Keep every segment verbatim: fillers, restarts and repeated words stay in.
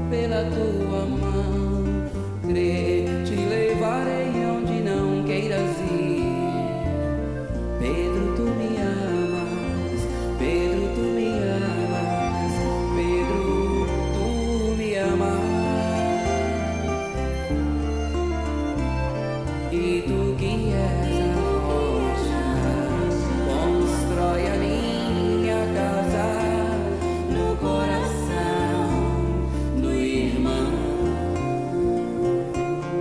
pela tua mão. Crer, te levarei onde não queiras ir. Pedro, tu me amas, Pedro, tu me amas, Pedro, tu me amas. E tu que és a rocha, constrói a minha casa no coração do irmão.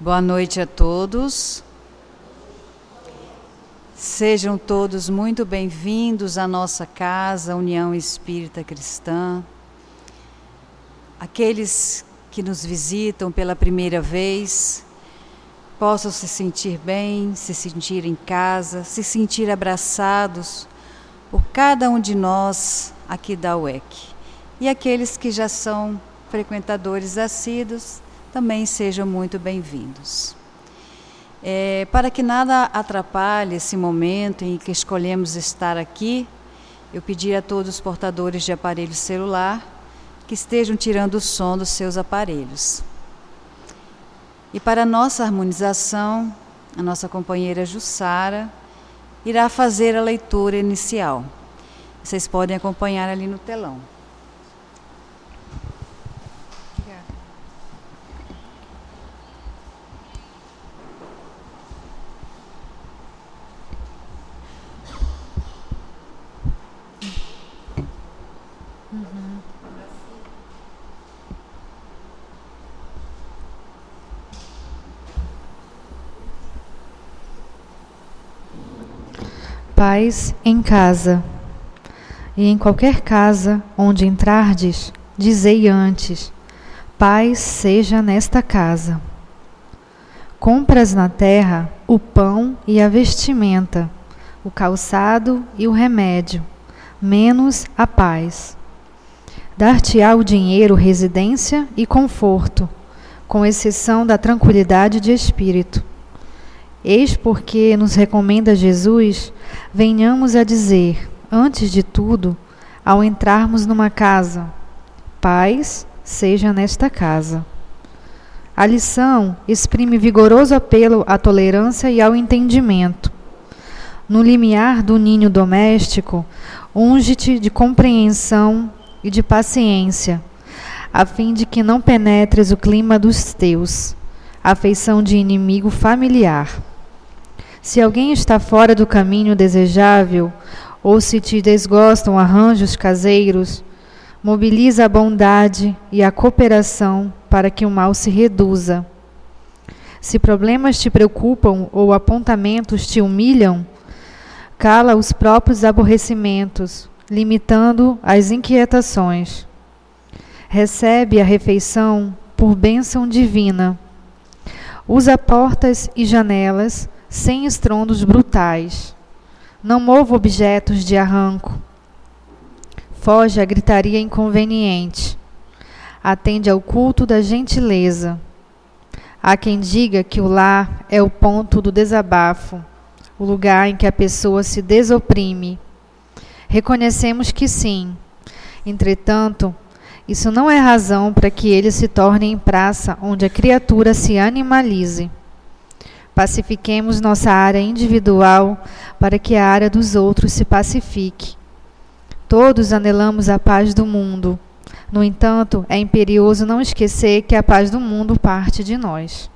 Boa noite a todos. Sejam todos muito bem-vindos à nossa casa, União Espírita Cristã. Aqueles que nos visitam pela primeira vez, possam se sentir bem, se sentir em casa, se sentir abraçados por cada um de nós aqui da U E C. E aqueles que já são frequentadores assíduos, também sejam muito bem-vindos. É, para que nada atrapalhe esse momento em que escolhemos estar aqui, eu pedi a todos os portadores de aparelho celular que estejam tirando o som dos seus aparelhos. E para a nossa harmonização, a nossa companheira Jussara irá fazer a leitura inicial. Vocês podem acompanhar ali no telão. Paz em casa, e em qualquer casa onde entrardes, dizei antes: paz seja nesta casa. Compras na terra o pão e a vestimenta, o calçado e o remédio, menos a paz. Dar-te-á o dinheiro, residência e conforto, com exceção da tranquilidade de espírito. Eis porque nos recomenda Jesus, venhamos a dizer, antes de tudo, ao entrarmos numa casa: paz seja nesta casa. A lição exprime vigoroso apelo à tolerância e ao entendimento. No limiar do ninho doméstico, unge-te de compreensão e de paciência, a fim de que não penetres o clima dos teus, afeição de inimigo familiar. Se alguém está fora do caminho desejável, ou se te desgostam arranjos caseiros, mobiliza a bondade e a cooperação para que o mal se reduza. Se problemas te preocupam ou apontamentos te humilham, cala os próprios aborrecimentos, limitando as inquietações. Recebe a refeição por bênção divina. Usa portas e janelas sem estrondos brutais. Não mova objetos de arranco. Foge à gritaria inconveniente. Atende ao culto da gentileza. Há quem diga que o lar é o ponto do desabafo, o lugar em que a pessoa se desoprime. Reconhecemos que sim. Entretanto, isso não é razão para que ele se torne em praça onde a criatura se animalize. Pacifiquemos nossa área individual para que a área dos outros se pacifique. Todos anelamos a paz do mundo. No entanto, é imperioso não esquecer que a paz do mundo parte de nós.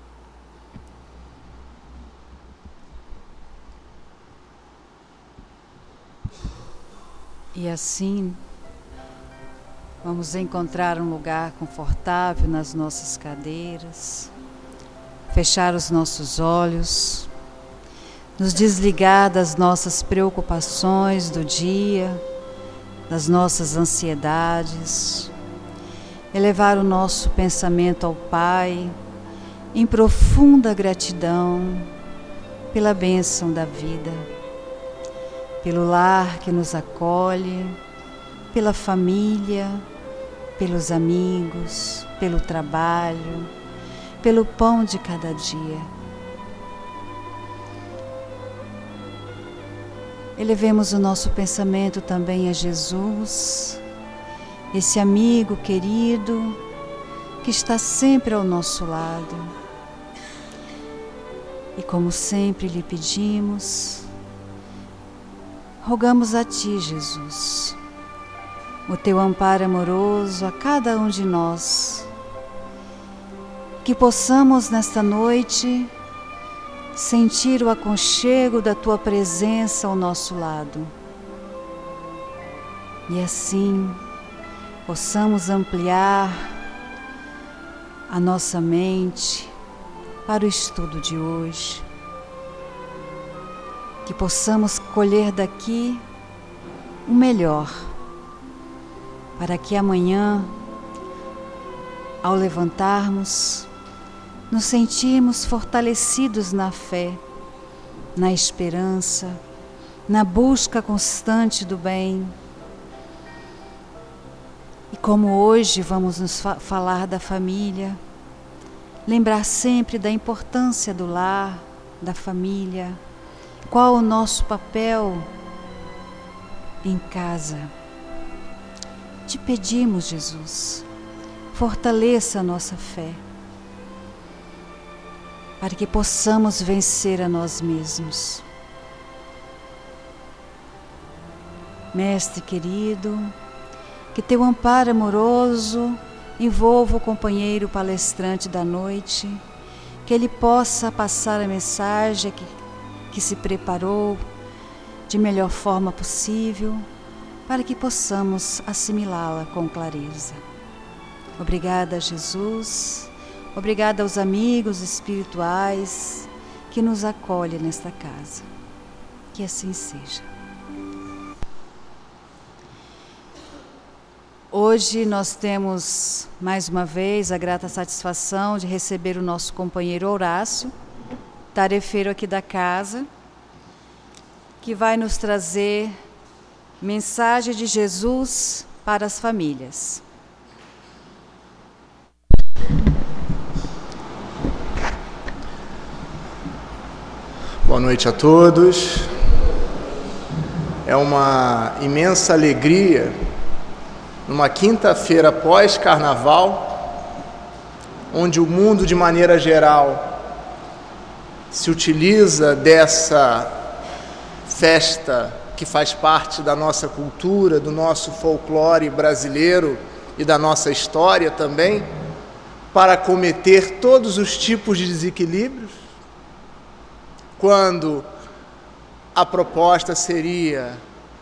E assim, vamos encontrar um lugar confortável nas nossas cadeiras, fechar os nossos olhos, nos desligar das nossas preocupações do dia, das nossas ansiedades, elevar o nosso pensamento ao Pai em profunda gratidão pela bênção da vida, pelo lar que nos acolhe, pela família, pelos amigos, pelo trabalho, pelo pão de cada dia. Elevemos o nosso pensamento também a Jesus, esse amigo querido que está sempre ao nosso lado. E como sempre lhe pedimos, rogamos a Ti, Jesus, o Teu amparo amoroso a cada um de nós, que possamos nesta noite sentir o aconchego da Tua presença ao nosso lado. E assim possamos ampliar a nossa mente, para o estudo de hoje. Que possamos colher daqui o melhor, para que amanhã, ao levantarmos, nos sentirmos fortalecidos na fé, na esperança, na busca constante do bem. E como hoje vamos nos fa- falar da família, lembrar sempre da importância do lar, da família, qual o nosso papel em casa. Te pedimos, Jesus, fortaleça a nossa fé, para que possamos vencer a nós mesmos. Mestre querido, que teu amparo amoroso envolva o companheiro palestrante da noite, que ele possa passar a mensagem que, que se preparou de melhor forma possível, para que possamos assimilá-la com clareza. Obrigada, Jesus. Obrigada aos amigos espirituais que nos acolhem nesta casa. Que assim seja. Hoje nós temos, mais uma vez, a grata satisfação de receber o nosso companheiro Horácio, tarefeiro aqui da casa, que vai nos trazer mensagem de Jesus para as famílias. Boa noite a todos. É uma imensa alegria, numa quinta-feira pós-carnaval, onde o mundo, de maneira geral, se utiliza dessa festa que faz parte da nossa cultura, do nosso folclore brasileiro e da nossa história também, para cometer todos os tipos de desequilíbrios, quando a proposta seria,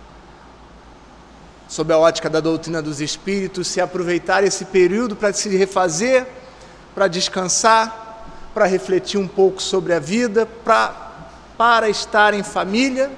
sob a ótica da doutrina dos espíritos, se aproveitar esse período para se refazer, para descansar, para refletir um pouco sobre a vida, pra, para estar em família.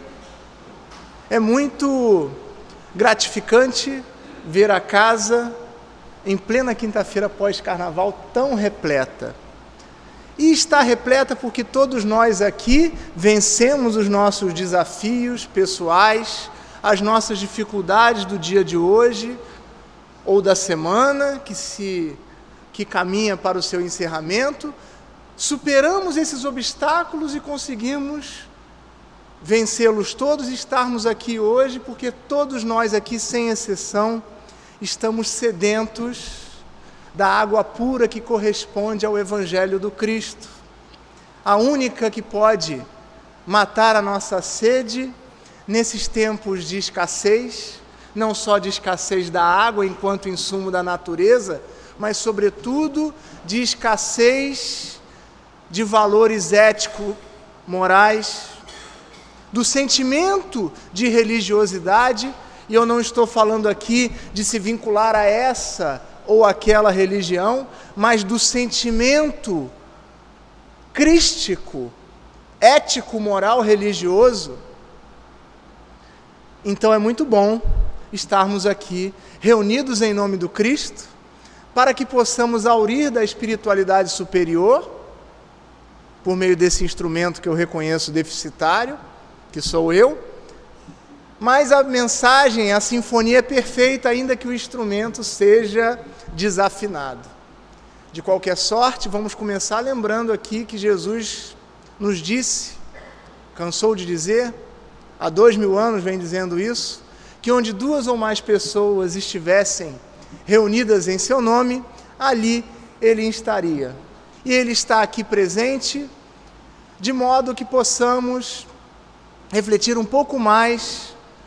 É muito gratificante ver a casa em plena quinta-feira pós-carnaval tão repleta. E está repleta porque todos nós aqui vencemos os nossos desafios pessoais, as nossas dificuldades do dia de hoje ou da semana que, se, que caminha para o seu encerramento. Superamos esses obstáculos e conseguimos vencê-los todos e estarmos aqui hoje, porque todos nós aqui, sem exceção, estamos sedentos da água pura que corresponde ao Evangelho do Cristo. A única que pode matar a nossa sede nesses tempos de escassez, não só de escassez da água enquanto insumo da natureza, mas sobretudo de escassez de valores ético-morais, do sentimento de religiosidade, e eu não estou falando aqui de se vincular a essa ou aquela religião, mas do sentimento crístico, ético, moral, religioso. Então é muito bom estarmos aqui reunidos em nome do Cristo, para que possamos aurir da espiritualidade superior, por meio desse instrumento que eu reconheço deficitário, que sou eu. Mas a mensagem, a sinfonia é perfeita, ainda que o instrumento seja desafinado. De qualquer sorte, vamos começar lembrando aqui que Jesus nos disse, cansou de dizer, há dois mil anos vem dizendo isso, que onde duas ou mais pessoas estivessem reunidas em seu nome, ali ele estaria. E ele está aqui presente, de modo que possamos refletir um pouco mais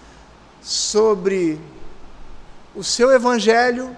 sobre o seu Evangelho,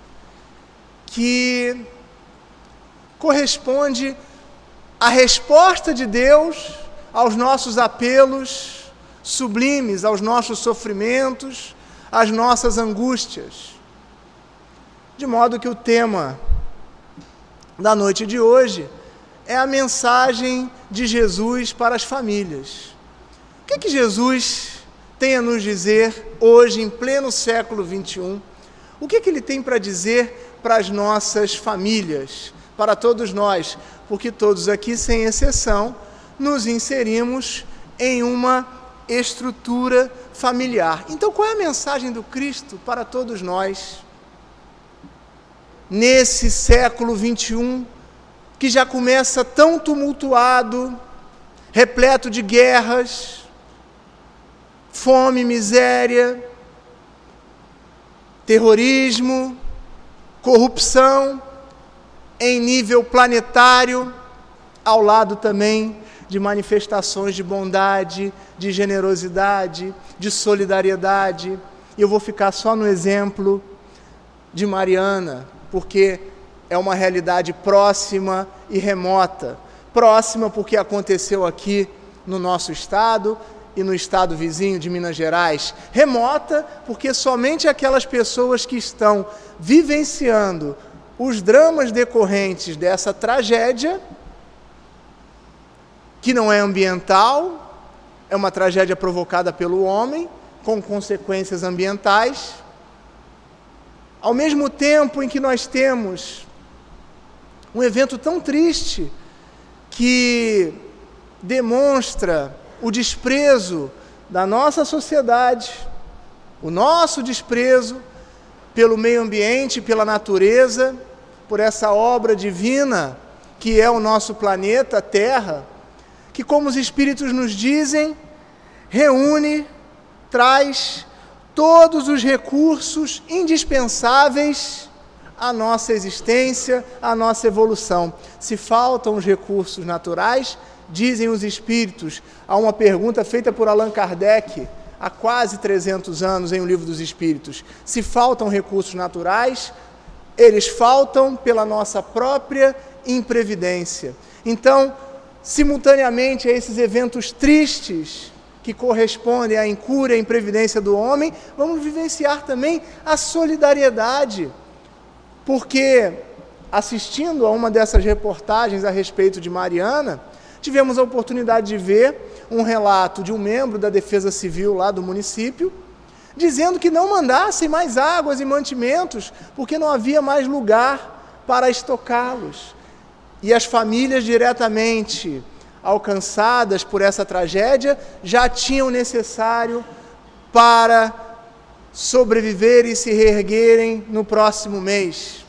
que corresponde à resposta de Deus aos nossos apelos sublimes, aos nossos sofrimentos, às nossas angústias. De modo que o tema da noite de hoje é a mensagem de Jesus para as famílias. O que é que Jesus tem a nos dizer hoje, em pleno século vinte e um? O que é que ele tem para dizer para as nossas famílias, para todos nós? Porque todos aqui, sem exceção, nos inserimos em uma estrutura familiar. Então, qual é a mensagem do Cristo para todos nós? Nesse século vinte e um, que já começa tão tumultuado, repleto de guerras, fome, miséria, terrorismo, corrupção em nível planetário, ao lado também de manifestações de bondade, de generosidade, de solidariedade. E eu vou ficar só no exemplo de Mariana, porque é uma realidade próxima e remota. Próxima porque aconteceu aqui no nosso estado e no estado vizinho de Minas Gerais. Remota porque somente aquelas pessoas que estão vivenciando os dramas decorrentes dessa tragédia, que não é ambiental, é uma tragédia provocada pelo homem, com consequências ambientais. Ao mesmo tempo em que nós temos um evento tão triste que demonstra o desprezo da nossa sociedade, o nosso desprezo pelo meio ambiente, pela natureza, por essa obra divina que é o nosso planeta, a Terra, que, como os Espíritos nos dizem, reúne, traz todos os recursos indispensáveis à nossa existência, à nossa evolução. Se faltam os recursos naturais, dizem os Espíritos, há uma pergunta feita por Allan Kardec há quase trezentos anos em O Livro dos Espíritos. Se faltam recursos naturais, eles faltam pela nossa própria imprevidência. Então, simultaneamente a esses eventos tristes que correspondem à incúria e imprevidência do homem, vamos vivenciar também a solidariedade, porque assistindo a uma dessas reportagens a respeito de Mariana, tivemos a oportunidade de ver um relato de um membro da Defesa Civil lá do município, dizendo que não mandassem mais águas e mantimentos, porque não havia mais lugar para estocá-los. E as famílias diretamente alcançadas por essa tragédia já tinham o necessário para sobreviver e se reerguerem no próximo mês.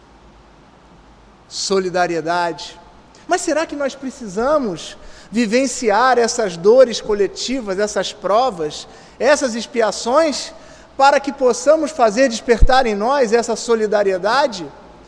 Solidariedade. Mas será que nós precisamos vivenciar essas dores coletivas, essas provas, essas expiações, para que possamos fazer despertar em nós essa solidariedade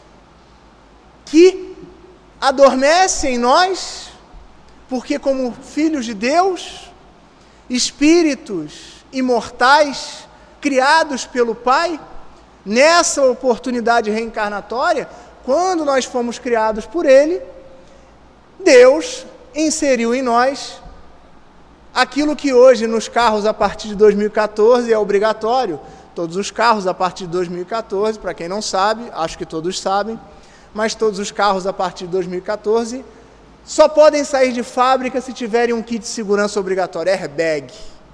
que adormece em nós, porque como filhos de Deus, espíritos imortais, criados pelo Pai, nessa oportunidade reencarnatória, quando nós fomos criados por Ele, Deus inseriu em nós aquilo que hoje nos carros a partir de dois mil e catorze é obrigatório. Todos os carros a partir de dois mil e catorze, para quem não sabe, acho que todos sabem, mas todos os carros a partir de dois mil e catorze só podem sair de fábrica se tiverem um kit de segurança obrigatório, airbag,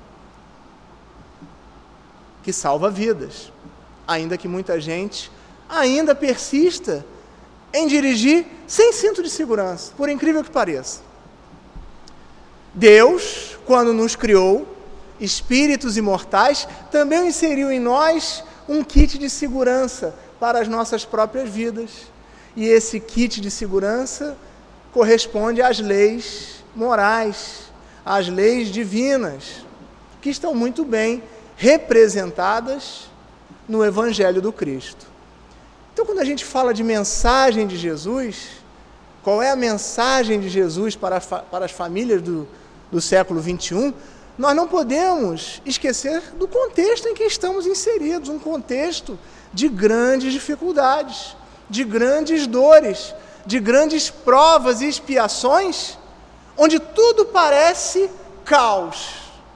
que salva vidas, ainda que muita gente ainda persista em dirigir sem cinto de segurança, por incrível que pareça. Deus, quando nos criou, espíritos imortais, também inseriu em nós um kit de segurança para as nossas próprias vidas. E esse kit de segurança corresponde às leis morais, às leis divinas, que estão muito bem representadas no Evangelho do Cristo. Então, quando a gente fala de mensagem de Jesus, qual é a mensagem de Jesus para, para as famílias do, do século vinte e um, nós não podemos esquecer do contexto em que estamos inseridos, um contexto de grandes dificuldades, de grandes dores, de grandes provas e expiações, onde tudo parece caos.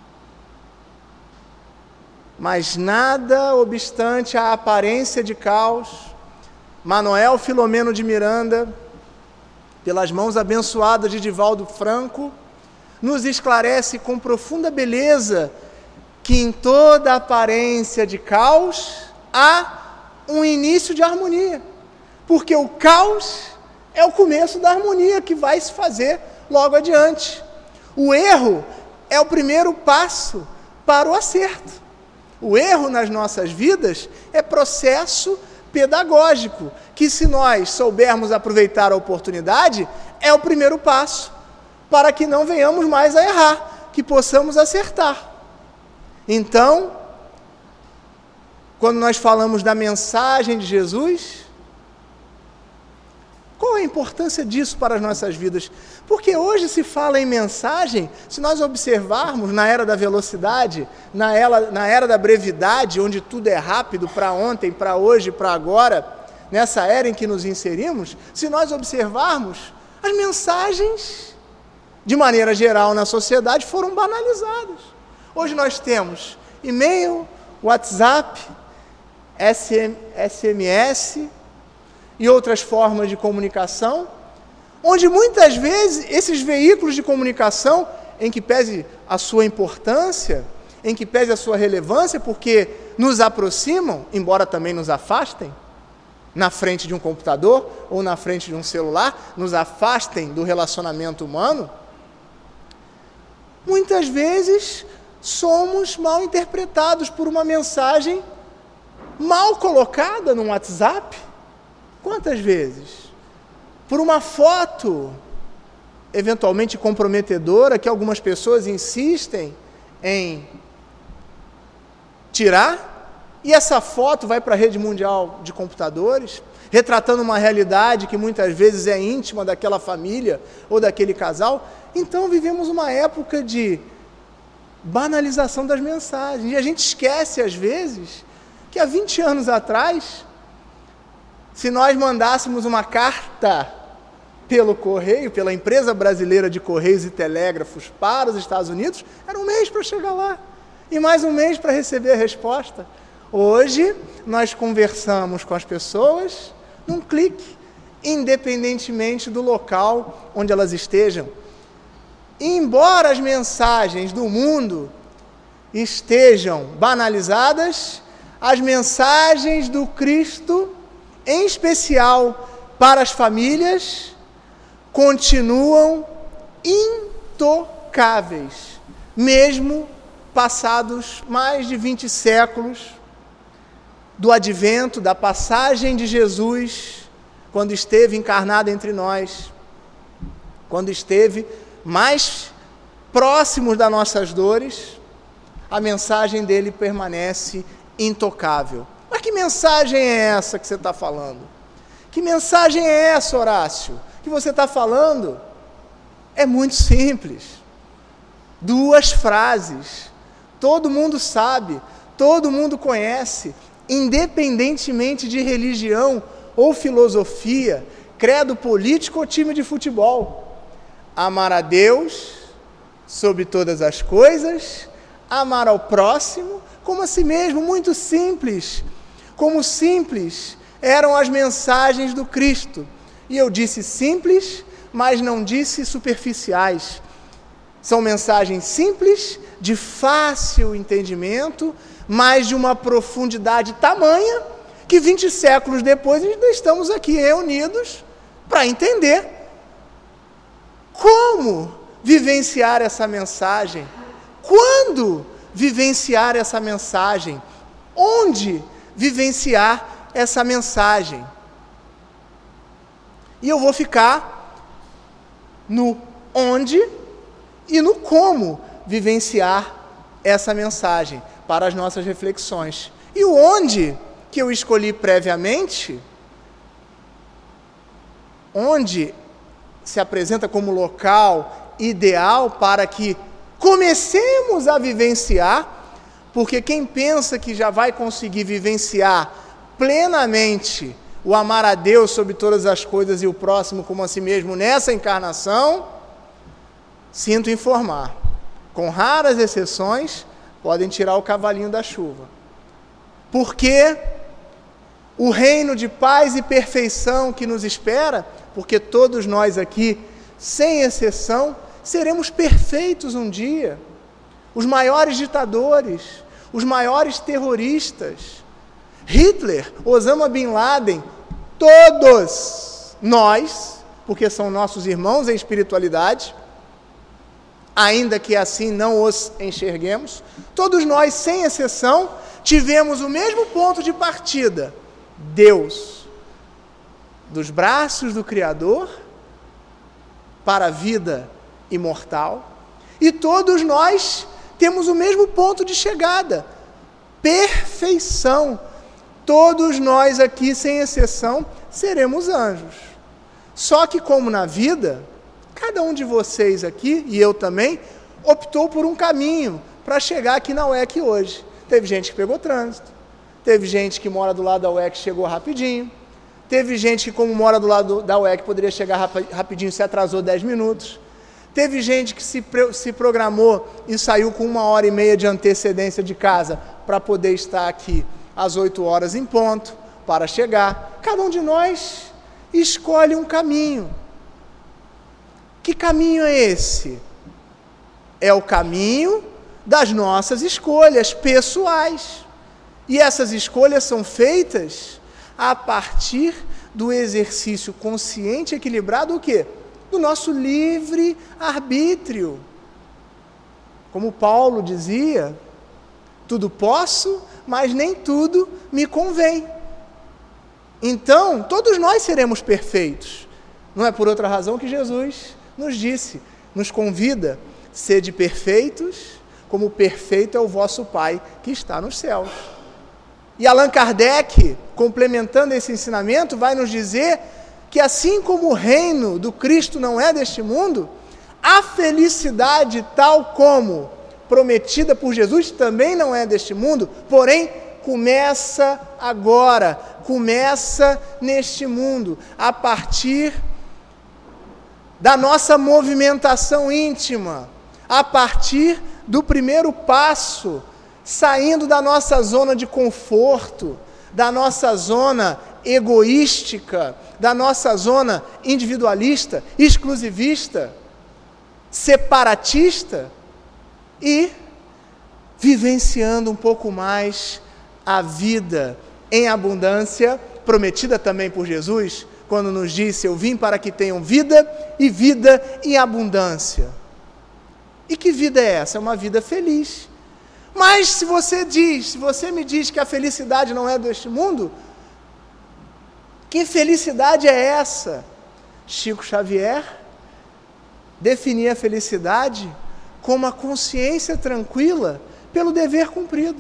Mas nada obstante a aparência de caos, Manoel Filomeno de Miranda, pelas mãos abençoadas de Divaldo Franco, nos esclarece com profunda beleza que em toda aparência de caos há um início de harmonia, porque o caos é o começo da harmonia que vai se fazer logo adiante. O erro é o primeiro passo para o acerto. O erro nas nossas vidas é processo pedagógico, que se nós soubermos aproveitar a oportunidade, é o primeiro passo para que não venhamos mais a errar, que possamos acertar. Então, quando nós falamos da mensagem de Jesus, qual é a importância disso para as nossas vidas? Porque hoje se fala em mensagem, se nós observarmos na era da velocidade, na era, na era da brevidade, onde tudo é rápido, para ontem, para hoje, para agora, nessa era em que nos inserimos, se nós observarmos, as mensagens, de maneira geral na sociedade, foram banalizadas. Hoje nós temos e-mail, WhatsApp, S M S e outras formas de comunicação, onde muitas vezes esses veículos de comunicação, em que pese a sua importância, em que pese a sua relevância, porque nos aproximam, embora também nos afastem, na frente de um computador ou na frente de um celular, nos afastem do relacionamento humano, muitas vezes somos mal interpretados por uma mensagem mal colocada no WhatsApp. Quantas vezes? Por uma foto eventualmente comprometedora que algumas pessoas insistem em tirar, e essa foto vai para a rede mundial de computadores, retratando uma realidade que muitas vezes é íntima daquela família ou daquele casal. Então vivemos uma época de banalização das mensagens, e a gente esquece às vezes que há vinte anos atrás, se nós mandássemos uma carta pelo correio, pela empresa brasileira de Correios e Telégrafos para os Estados Unidos, era um mês para chegar lá, e mais um mês para receber a resposta. Hoje, nós conversamos com as pessoas num clique, independentemente do local onde elas estejam. E embora as mensagens do mundo estejam banalizadas, as mensagens do Cristo, em especial para as famílias, continuam intocáveis, mesmo passados mais de vinte séculos do advento, da passagem de Jesus, quando esteve encarnado entre nós, quando esteve mais próximos das nossas dores, a mensagem dele permanece intocável. Mas que mensagem é essa que você está falando? Que mensagem é essa, Horácio, que você está falando? É muito simples. Duas frases. Todo mundo sabe, todo mundo conhece, independentemente de religião ou filosofia, credo político ou time de futebol. Amar a Deus sobre todas as coisas, amar ao próximo como a si mesmo, muito simples. Como simples eram as mensagens do Cristo. E eu disse simples, mas não disse superficiais. São mensagens simples, de fácil entendimento, mas de uma profundidade tamanha, que vinte séculos depois ainda estamos aqui reunidos para entender como vivenciar essa mensagem, quando vivenciar essa mensagem, onde vivenciar essa mensagem. E eu vou ficar no onde e no como vivenciar essa mensagem para as nossas reflexões. E o onde que eu escolhi previamente, onde se apresenta como local ideal para que comecemos a vivenciar, porque quem pensa que já vai conseguir vivenciar plenamente o amar a Deus sobre todas as coisas e o próximo como a si mesmo nessa encarnação, sinto informar, com raras exceções, podem tirar o cavalinho da chuva. Porque o reino de paz e perfeição que nos espera porque todos nós aqui, sem exceção, seremos perfeitos um dia. Os maiores ditadores, os maiores terroristas, Hitler, Osama Bin Laden, todos nós, porque são nossos irmãos em espiritualidade, ainda que assim não os enxerguemos, todos nós, sem exceção, tivemos o mesmo ponto de partida, Deus, dos braços do Criador para a vida imortal, e todos nós temos o mesmo ponto de chegada, perfeição. Todos nós aqui, sem exceção, seremos anjos. Só que, como na vida, cada um de vocês aqui, e eu também, optou por um caminho para chegar aqui na U E C hoje. Teve gente que pegou trânsito, teve gente que mora do lado da U E C e chegou rapidinho, teve gente que, como mora do lado da U E C, poderia chegar rapidinho e se atrasou dez minutos, teve gente que se, se programou e saiu com uma hora e meia de antecedência de casa para poder estar aqui às oito horas em ponto, para chegar. Cada um de nós escolhe um caminho. Que caminho é esse? É o caminho das nossas escolhas pessoais. E essas escolhas são feitas a partir do exercício consciente e equilibrado, o quê? Do nosso livre arbítrio. Como Paulo dizia, tudo posso, mas nem tudo me convém. Então, todos nós seremos perfeitos. Não é por outra razão que Jesus nos disse, nos convida, sede perfeitos, como perfeito é o vosso Pai que está nos céus. E Allan Kardec, complementando esse ensinamento, vai nos dizer que assim como o reino do Cristo não é deste mundo, a felicidade tal como prometida por Jesus também não é deste mundo, porém começa agora, começa neste mundo, a partir da nossa movimentação íntima, a partir do primeiro passo, saindo da nossa zona de conforto, da nossa zona egoística, da nossa zona individualista, exclusivista, separatista, e vivenciando um pouco mais a vida em abundância, prometida também por Jesus, quando nos disse, eu vim para que tenham vida e vida em abundância. E que vida é essa? É uma vida feliz. Mas se você diz, se você me diz que a felicidade não é deste mundo, que felicidade é essa? Chico Xavier definia a felicidade como a consciência tranquila pelo dever cumprido.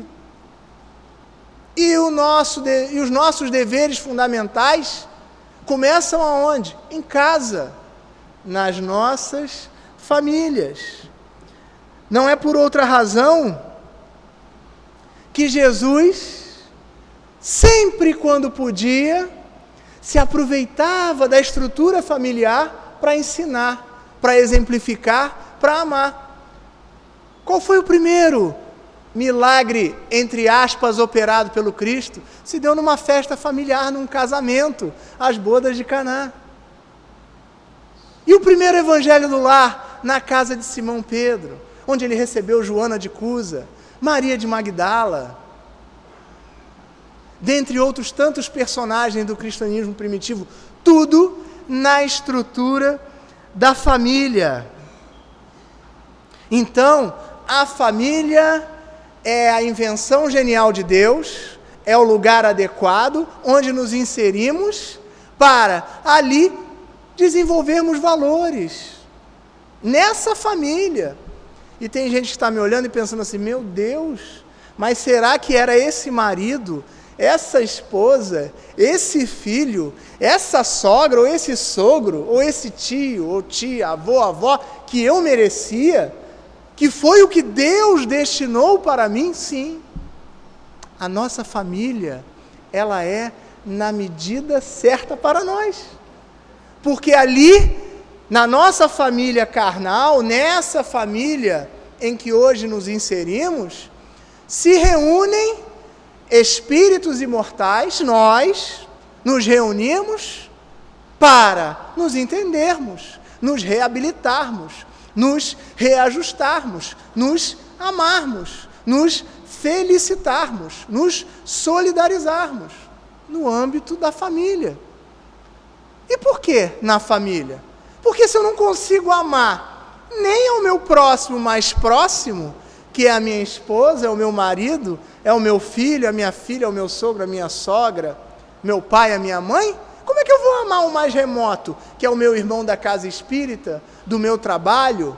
E, o nosso de, e os nossos deveres fundamentais começam aonde? Em casa, nas nossas famílias. Não é por outra razão que Jesus, sempre quando podia, se aproveitava da estrutura familiar para ensinar, para exemplificar, para amar. Qual foi o primeiro milagre, entre aspas, operado pelo Cristo? Se deu numa festa familiar, num casamento, as bodas de Caná. E o primeiro evangelho do lar, na casa de Simão Pedro, onde ele recebeu Joana de Cusa, Maria de Magdala, dentre outros tantos personagens do cristianismo primitivo, tudo na estrutura da família. Então, a família é a invenção genial de Deus, é o lugar adequado onde nos inserimos para ali desenvolvermos valores nessa família. E tem gente que está me olhando e pensando assim, meu Deus, mas será que era esse marido, essa esposa, esse filho, essa sogra, ou esse sogro, ou esse tio, ou tia, avô, avó, que eu merecia? Que foi o que Deus destinou para mim? Sim. A nossa família, ela é na medida certa para nós. Porque ali, na nossa família carnal, nessa família em que hoje nos inserimos, se reúnem espíritos imortais, nós nos reunimos para nos entendermos, nos reabilitarmos, nos reajustarmos, nos amarmos, nos felicitarmos, nos solidarizarmos no âmbito da família. E por que na família? Porque se eu não consigo amar nem ao meu próximo mais próximo, que é a minha esposa, é o meu marido, é o meu filho, a minha filha, é o meu sogro, a minha sogra, meu pai, a minha mãe, como é que eu vou amar o mais remoto, que é o meu irmão da casa espírita, do meu trabalho,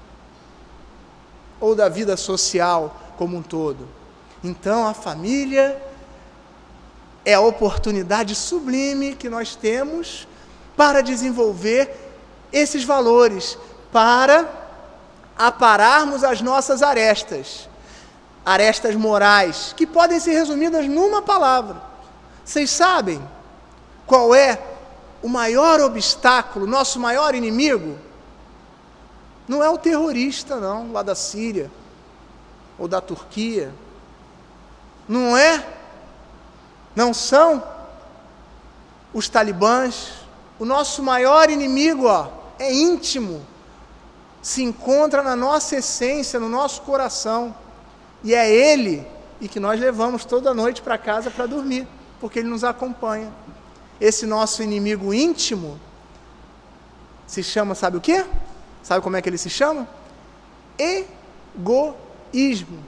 ou da vida social como um todo? Então, a família é a oportunidade sublime que nós temos para desenvolver esses valores, para apararmos as nossas arestas, arestas morais, que podem ser resumidas numa palavra. Vocês sabem qual é o maior obstáculo, nosso maior inimigo? Não é o terrorista, não, lá da Síria, ou da Turquia. Não é, não são os talibãs. O nosso maior inimigo, ó, é íntimo, se encontra na nossa essência, no nosso coração, e é ele e que nós levamos toda noite para casa para dormir, porque ele nos acompanha. Esse nosso inimigo íntimo se chama, sabe o quê? Sabe como é que ele se chama? Egoísmo.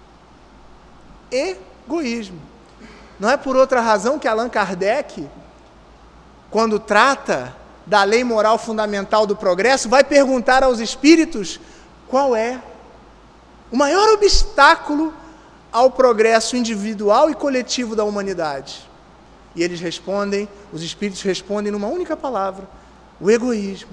Egoísmo. Não é por outra razão que Allan Kardec, quando trata da lei moral fundamental do progresso, vai perguntar aos espíritos qual é o maior obstáculo ao progresso individual e coletivo da humanidade. E eles respondem, os espíritos respondem numa única palavra: o egoísmo.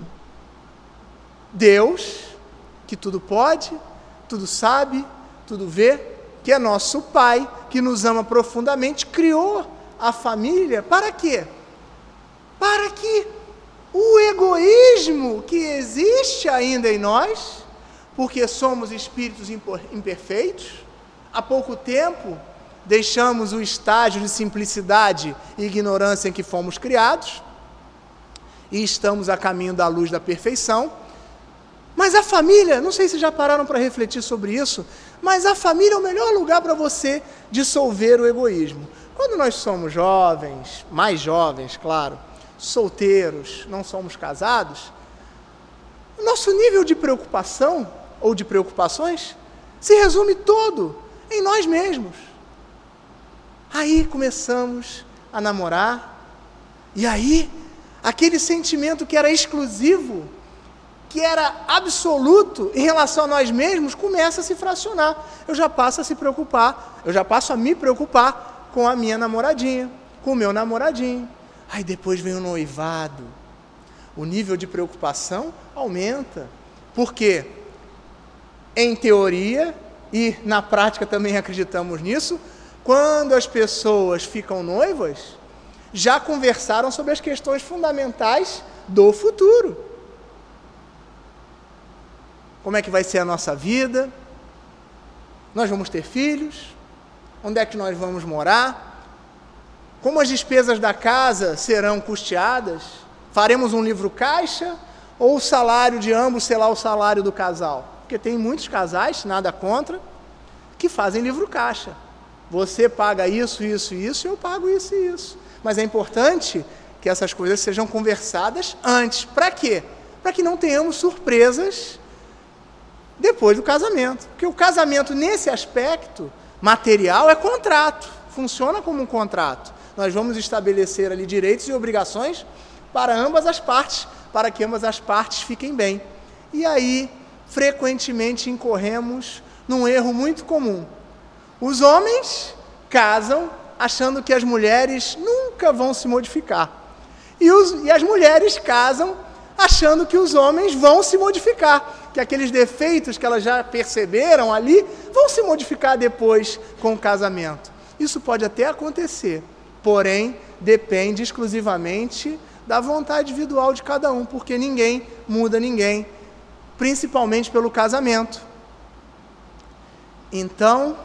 Deus, que tudo pode, tudo sabe, tudo vê, que é nosso Pai, que nos ama profundamente, criou a família para quê? Para que o egoísmo que existe ainda em nós, porque somos espíritos imperfeitos, há pouco tempo deixamos o estágio de simplicidade e ignorância em que fomos criados, e estamos a caminho da luz da perfeição. Mas a família, não sei se já pararam para refletir sobre isso, mas a família é o melhor lugar para você dissolver o egoísmo. Quando nós somos jovens, mais jovens, claro, solteiros, não somos casados, o nosso nível de preocupação ou de preocupações se resume todo em nós mesmos. Aí começamos a namorar, e aí aquele sentimento que era exclusivo, que era absoluto em relação a nós mesmos, começa a se fracionar. Eu já passo a se preocupar, eu já passo a me preocupar com a minha namoradinha, com o meu namoradinho. Aí depois vem o noivado. O nível de preocupação aumenta. Por quê? Em teoria, e na prática também acreditamos nisso, quando as pessoas ficam noivas, já conversaram sobre as questões fundamentais do futuro. Como é que vai ser a nossa vida? Nós vamos ter filhos? Onde é que nós vamos morar? Como as despesas da casa serão custeadas? Faremos um livro caixa? Ou o salário de ambos será o salário do casal? Porque tem muitos casais, nada contra, que fazem livro caixa. Você paga isso, isso e isso, e eu pago isso e isso. Mas é importante que essas coisas sejam conversadas antes. Para quê? Para que não tenhamos surpresas depois do casamento. Porque o casamento, nesse aspecto material, é contrato. Funciona como um contrato. Nós vamos estabelecer ali direitos e obrigações para ambas as partes, para que ambas as partes fiquem bem. E aí, frequentemente, incorremos num erro muito comum. Os homens casam achando que as mulheres nunca vão se modificar. E, os, e as mulheres casam achando que os homens vão se modificar, que aqueles defeitos que elas já perceberam ali vão se modificar depois com o casamento. Isso pode até acontecer, porém depende exclusivamente da vontade individual de cada um, porque ninguém muda ninguém, principalmente pelo casamento. Então,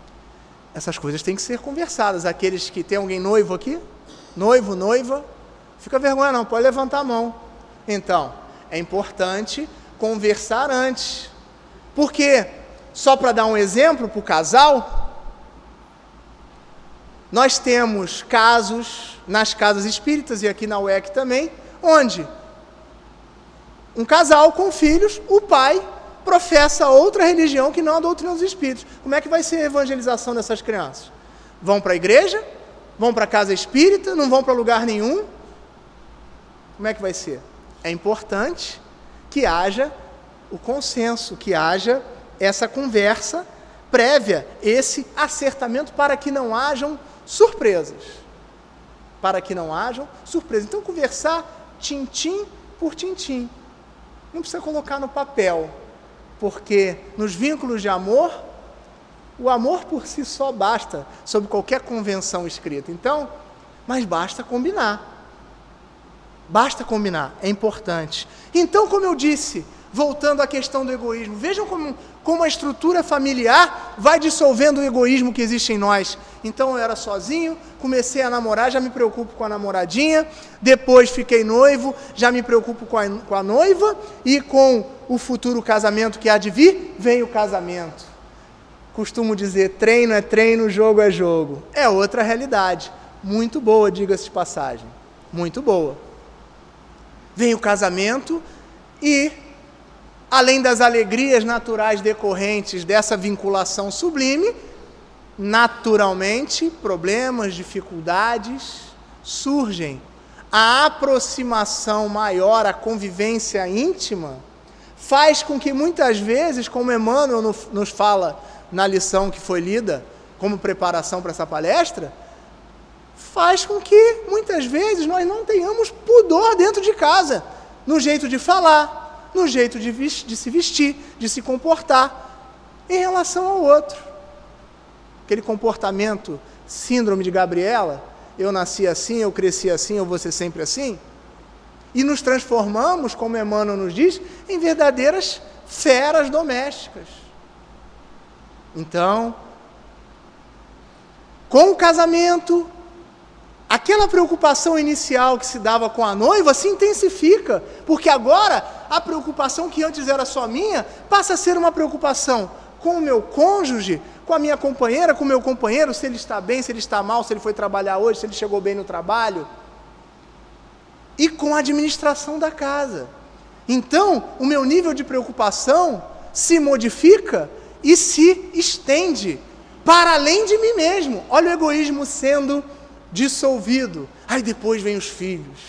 essas coisas têm que ser conversadas. Aqueles que tem alguém noivo aqui, noivo, noiva, Fica vergonha não, pode levantar a mão. Então, é importante conversar antes. Por quê? Só para dar um exemplo para o casal, nós temos casos nas casas espíritas e aqui na U E C também, onde um casal com filhos, o pai professa outra religião que não a doutrina dos espíritos. Como é que vai ser a evangelização dessas crianças? Vão para a igreja? Vão para a casa espírita? Não vão para lugar nenhum? Como é que vai ser? É importante que haja o consenso, que haja essa conversa prévia, esse acertamento para que não hajam surpresas. Para que não hajam surpresas. Então, conversar tintim por tintim. Não precisa colocar no papel, porque nos vínculos de amor, o amor por si só basta, sob qualquer convenção escrita. Então, mas basta combinar. Basta combinar, é importante. Então, como eu disse, voltando à questão do egoísmo, vejam como, como a estrutura familiar vai dissolvendo o egoísmo que existe em nós. Então, eu era sozinho, comecei a namorar, já me preocupo com a namoradinha, depois fiquei noivo, já me preocupo com a, com a noiva, e com o futuro casamento que há de vir, vem o casamento. Costumo dizer, treino é treino, jogo é jogo. É outra realidade, muito boa, diga-se de passagem, muito boa. Vem o casamento e, além das alegrias naturais decorrentes dessa vinculação sublime, naturalmente, problemas, dificuldades surgem. A aproximação maior, a convivência íntima, faz com que muitas vezes, como Emmanuel nos fala na lição que foi lida, como preparação para essa palestra, faz com que, muitas vezes, nós não tenhamos pudor dentro de casa, no jeito de falar, no jeito de, de se vestir, de se comportar, em relação ao outro. Aquele comportamento, síndrome de Gabriela, eu nasci assim, eu cresci assim, eu vou ser sempre assim, e nos transformamos, como Emmanuel nos diz, em verdadeiras feras domésticas. Então, com o casamento, aquela preocupação inicial que se dava com a noiva se intensifica, porque agora a preocupação que antes era só minha, passa a ser uma preocupação com o meu cônjuge, com a minha companheira, com o meu companheiro, se ele está bem, se ele está mal, se ele foi trabalhar hoje, se ele chegou bem no trabalho, e com a administração da casa. Então, o meu nível de preocupação se modifica e se estende para além de mim mesmo. Olha o egoísmo sendo dissolvido. Aí depois vem os filhos.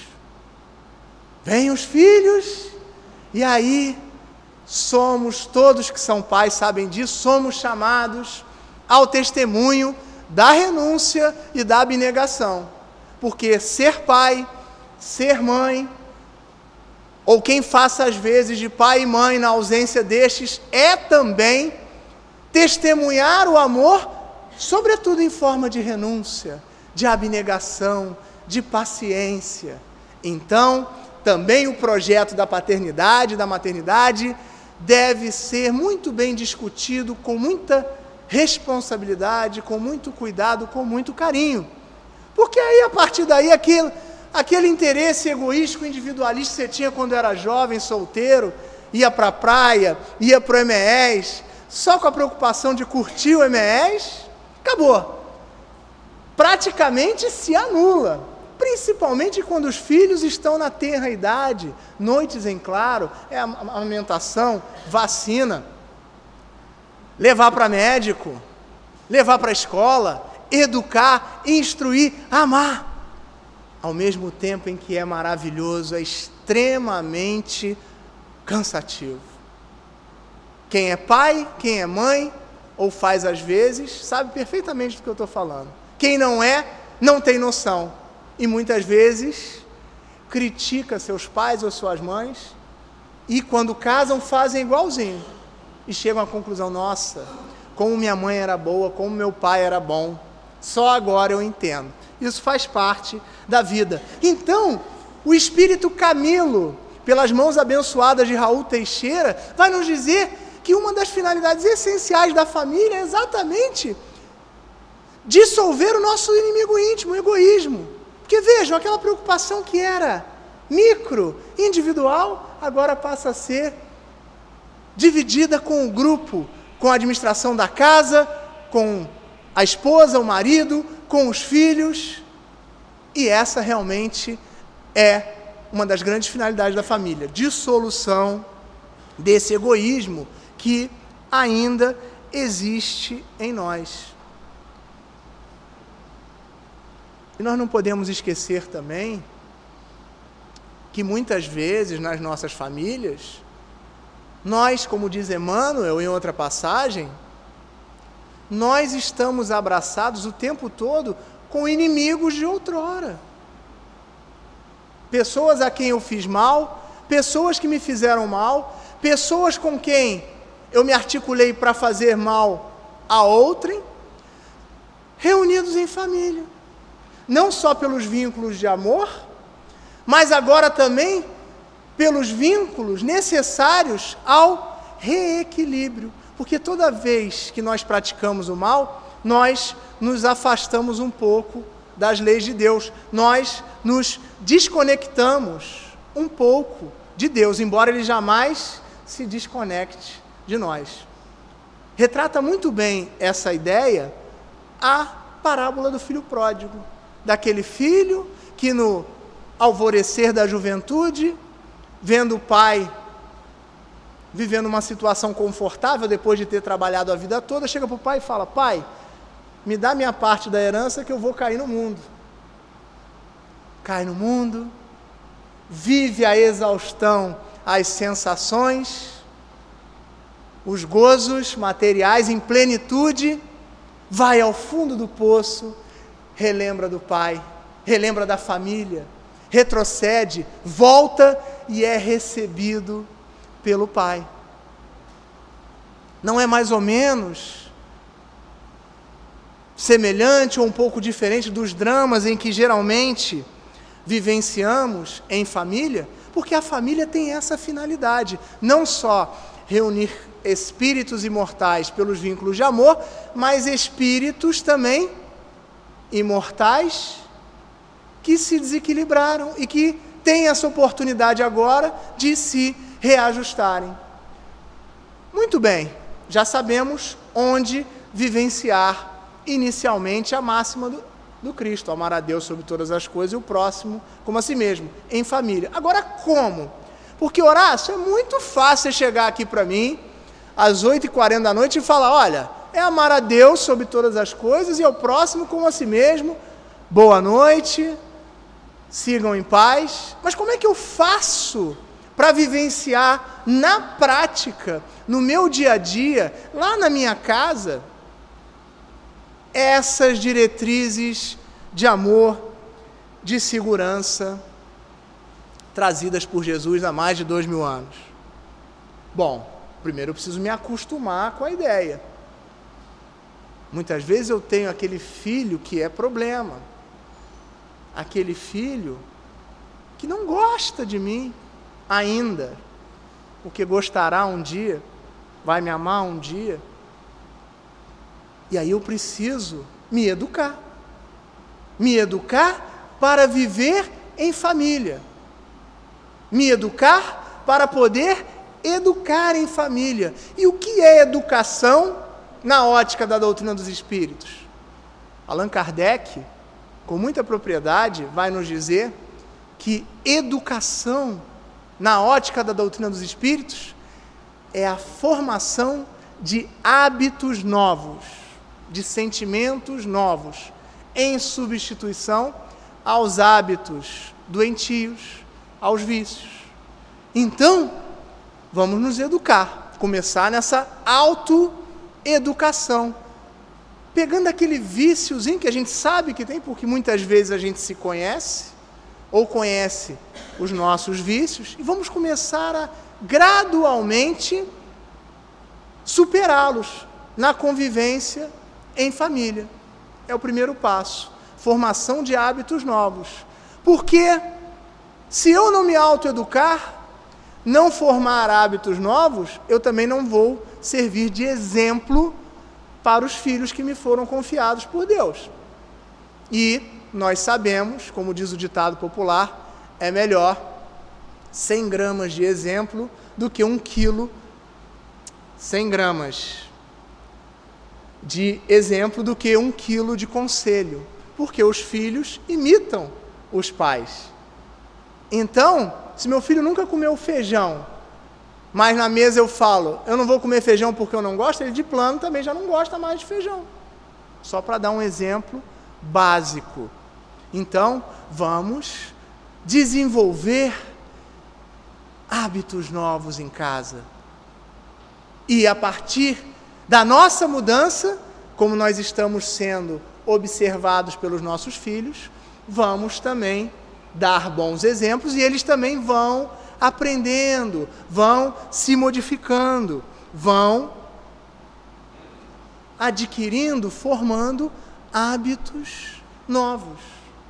Vem os filhos, e aí somos, todos que são pais sabem disso, somos chamados ao testemunho da renúncia e da abnegação. Porque ser pai, ser mãe, ou quem faça às vezes de pai e mãe na ausência destes, é também testemunhar o amor, sobretudo em forma de renúncia, de abnegação, de paciência. Então, também o projeto da paternidade, da maternidade, deve ser muito bem discutido, com muita responsabilidade, com muito cuidado, com muito carinho. Porque aí, a partir daí, aquele, aquele interesse egoístico, individualista que você tinha quando era jovem, solteiro, ia para a praia, ia para o M E S, só com a preocupação de curtir o M E S, acabou. Praticamente se anula, principalmente quando os filhos estão na tenra idade, noites em claro, é a amamentação, vacina, levar para médico, levar para a escola, educar, instruir, amar. Ao mesmo tempo em que é maravilhoso, é extremamente cansativo. Quem é pai, quem é mãe, ou faz às vezes, sabe perfeitamente do que eu estou falando. Quem não é, não tem noção. E muitas vezes critica seus pais ou suas mães, e quando casam fazem igualzinho. E chegam à conclusão, nossa, como minha mãe era boa, como meu pai era bom. Só agora eu entendo. Isso faz parte da vida. Então, o Espírito Camilo, pelas mãos abençoadas de Raul Teixeira, vai nos dizer que uma das finalidades essenciais da família é exatamente dissolver o nosso inimigo íntimo, o egoísmo. Porque vejam, aquela preocupação que era micro, individual, agora passa a ser dividida com o grupo, com a administração da casa, com a esposa, o marido, com os filhos. E essa realmente é uma das grandes finalidades da família, dissolução desse egoísmo que ainda existe em nós. E nós não podemos esquecer também que muitas vezes nas nossas famílias, nós, como diz Emmanuel em outra passagem, nós estamos abraçados o tempo todo com inimigos de outrora. Pessoas a quem eu fiz mal, pessoas que me fizeram mal, pessoas com quem eu me articulei para fazer mal a outrem, reunidos em família. Não só pelos vínculos de amor, mas agora também pelos vínculos necessários ao reequilíbrio. Porque toda vez que nós praticamos o mal, nós nos afastamos um pouco das leis de Deus. Nós nos desconectamos um pouco de Deus, embora Ele jamais se desconecte de nós. Retrata muito bem essa ideia a parábola do filho pródigo, daquele filho que no alvorecer da juventude, vendo o pai vivendo uma situação confortável depois de ter trabalhado a vida toda, chega para o pai e fala: pai, me dá minha parte da herança que eu vou cair no mundo. Cai no mundo, vive a exaustão, as sensações, os gozos materiais em plenitude, vai ao fundo do poço, relembra do pai, relembra da família, retrocede, volta e é recebido pelo pai. Não é mais ou menos semelhante ou um pouco diferente dos dramas em que geralmente vivenciamos em família? Porque a família tem essa finalidade, não só reunir espíritos imortais pelos vínculos de amor, mas espíritos também imortais que se desequilibraram e que têm essa oportunidade agora de se reajustarem. Muito bem, já sabemos onde vivenciar inicialmente a máxima do, do Cristo: amar a Deus sobre todas as coisas e o próximo como a si mesmo, em família. Agora como? Porque, Horácio, é muito fácil chegar aqui para mim às oito e quarenta da noite e falar: olha, é amar a Deus sobre todas as coisas e ao próximo como a si mesmo, boa noite, sigam em paz. Mas como é que eu faço para vivenciar na prática, no meu dia a dia, lá na minha casa, essas diretrizes de amor, de segurança, trazidas por Jesus há mais de dois mil anos? Bom, primeiro eu preciso me acostumar com a ideia. Muitas vezes eu tenho aquele filho que é problema, aquele filho que não gosta de mim ainda, porque gostará um dia, vai me amar um dia. E aí eu preciso me educar, me educar para viver em família, me educar para poder educar em família. E o que é educação na ótica da doutrina dos espíritos? Allan Kardec, com muita propriedade, vai nos dizer que educação, na ótica da doutrina dos espíritos, é a formação de hábitos novos, de sentimentos novos, em substituição aos hábitos doentios, aos vícios. Então, vamos nos educar, começar nessa autoeducação, pegando aquele víciozinho que a gente sabe que tem, porque muitas vezes a gente se conhece, ou conhece os nossos vícios, e vamos começar a gradualmente superá-los na convivência em família. É o primeiro passo, formação de hábitos novos. Porque se eu não me autoeducar, não formar hábitos novos, eu também não vou servir de exemplo para os filhos que me foram confiados por Deus. E nós sabemos, como diz o ditado popular, é melhor cem gramas de exemplo do que um quilo, cem gramas de exemplo do que um quilo de conselho, porque os filhos imitam os pais. Então, se meu filho nunca comeu feijão, mas na mesa eu falo, eu não vou comer feijão porque eu não gosto, ele de plano também já não gosta mais de feijão. Só para dar um exemplo básico. Então, vamos desenvolver hábitos novos em casa. E a partir da nossa mudança, como nós estamos sendo observados pelos nossos filhos, vamos também dar bons exemplos e eles também vão aprendendo, vão se modificando, vão adquirindo, formando hábitos novos.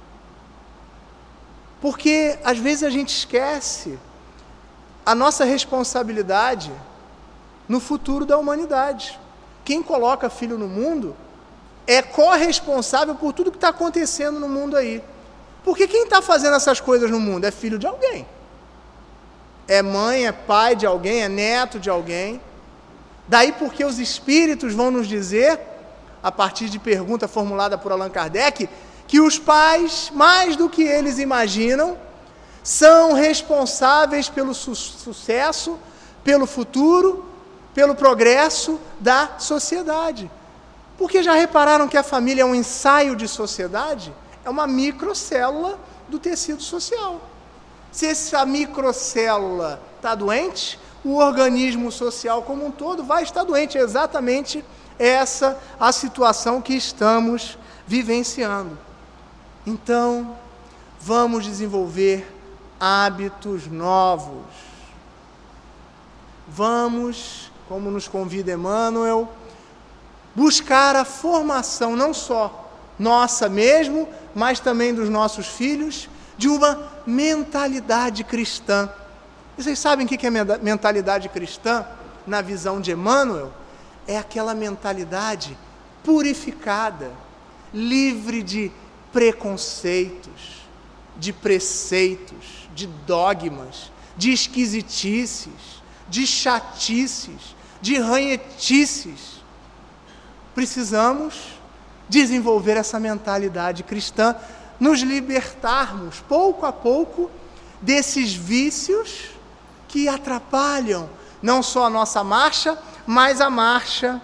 Porque às vezes a gente esquece a nossa responsabilidade no futuro da humanidade. Quem coloca filho no mundo é corresponsável por tudo que está acontecendo no mundo aí. Porque quem está fazendo essas coisas no mundo é filho de alguém. É mãe, é pai de alguém, é neto de alguém. Daí porque os espíritos vão nos dizer, a partir de pergunta formulada por Allan Kardec, que os pais, mais do que eles imaginam, são responsáveis pelo su- sucesso, pelo futuro, pelo progresso da sociedade. Porque já repararam que a família é um ensaio de sociedade? É uma microcélula do tecido social. Se essa microcélula está doente, o organismo social como um todo vai estar doente. É exatamente essa a situação que estamos vivenciando. Então, vamos desenvolver hábitos novos. Vamos, como nos convida Emmanuel, buscar a formação não só nossa mesmo, mas também dos nossos filhos, de uma mentalidade cristã. E vocês sabem o que é mentalidade cristã? Na visão de Emmanuel, é aquela mentalidade purificada, livre de preconceitos, de preceitos, de dogmas, de esquisitices, de chatices, de ranhetices. Precisamos desenvolver essa mentalidade cristã, nos libertarmos pouco a pouco desses vícios que atrapalham não só a nossa marcha, mas a marcha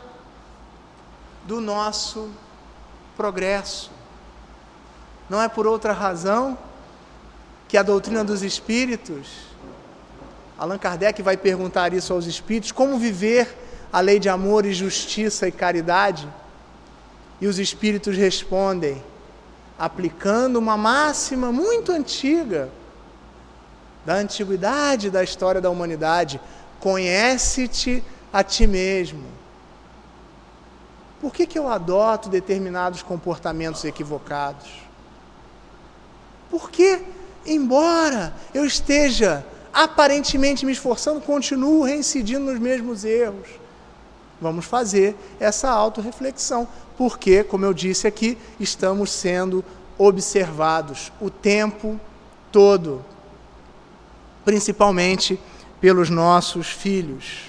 do nosso progresso. Não é por outra razão que a doutrina dos espíritos, Allan Kardec vai perguntar isso aos espíritos, como viver a lei de amor e justiça e caridade? E os espíritos respondem, aplicando uma máxima muito antiga, da antiguidade da história da humanidade: conhece-te a ti mesmo. Por que que eu adoto determinados comportamentos equivocados? Porque, embora eu esteja aparentemente me esforçando, continuo reincidindo nos mesmos erros. Vamos fazer essa autorreflexão, porque, como eu disse aqui, estamos sendo observados o tempo todo, principalmente pelos nossos filhos.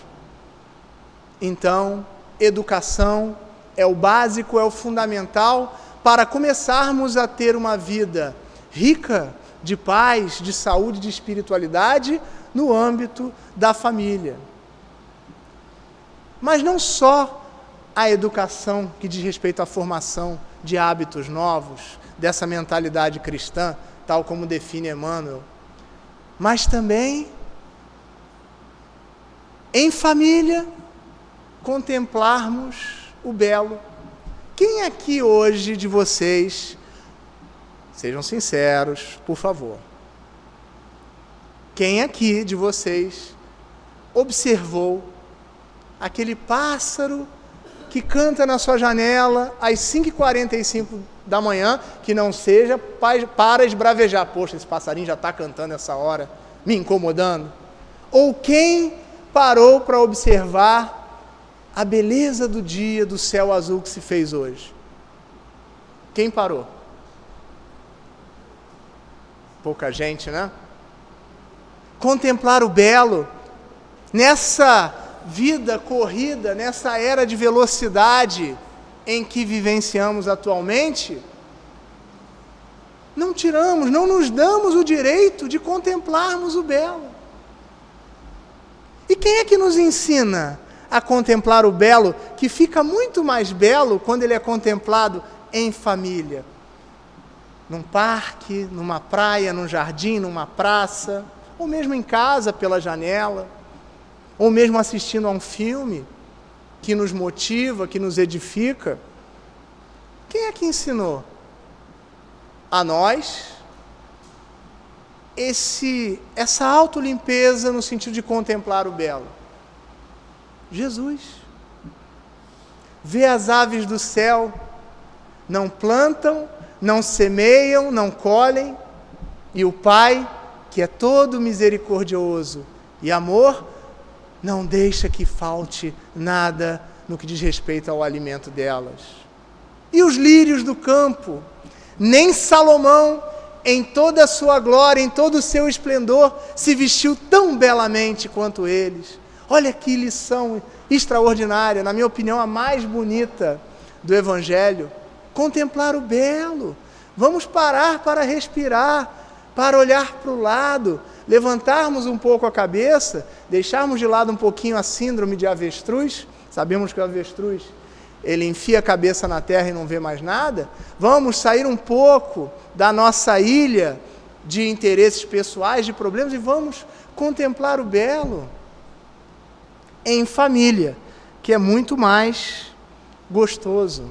Então, educação é o básico, é o fundamental para começarmos a ter uma vida rica de paz, de saúde, de espiritualidade no âmbito da família. Mas não só a educação que diz respeito à formação de hábitos novos, dessa mentalidade cristã, tal como define Emmanuel, mas também em família contemplarmos o belo. Quem aqui hoje de vocês, sejam sinceros, por favor, quem aqui de vocês observou aquele pássaro que canta na sua janela às cinco e quarenta e cinco da manhã, que não seja para esbravejar, poxa, esse passarinho já está cantando essa hora, me incomodando? Ou quem parou para observar a beleza do dia, do céu azul que se fez hoje? Quem parou? pouca gente, né? Contemplar o belo nessa vida corrida, nessa era de velocidade em que vivenciamos atualmente, não tiramos, não nos damos o direito de contemplarmos o belo. E quem é que nos ensina a contemplar o belo, que fica muito mais belo quando ele é contemplado em família? Num parque, numa praia, num jardim, numa praça, ou mesmo em casa, pela janela, ou mesmo assistindo a um filme que nos motiva, que nos edifica. Quem é que ensinou a nós esse, essa autolimpeza no sentido de contemplar o belo? Jesus. Vê as aves do céu, não plantam, não semeiam, não colhem, e o Pai, que é todo misericordioso e amor, não deixa que falte nada no que diz respeito ao alimento delas. E os lírios do campo, nem Salomão, em toda a sua glória, em todo o seu esplendor, se vestiu tão belamente quanto eles. Olha que lição extraordinária, na minha opinião, a mais bonita do Evangelho. Contemplar o belo. Vamos parar para respirar, para olhar para o lado, levantarmos um pouco a cabeça, deixarmos de lado um pouquinho a síndrome de avestruz. Sabemos que o avestruz, ele enfia a cabeça na terra e não vê mais nada. Vamos sair um pouco da nossa ilha de interesses pessoais, de problemas, e vamos contemplar o belo em família, que é muito mais gostoso.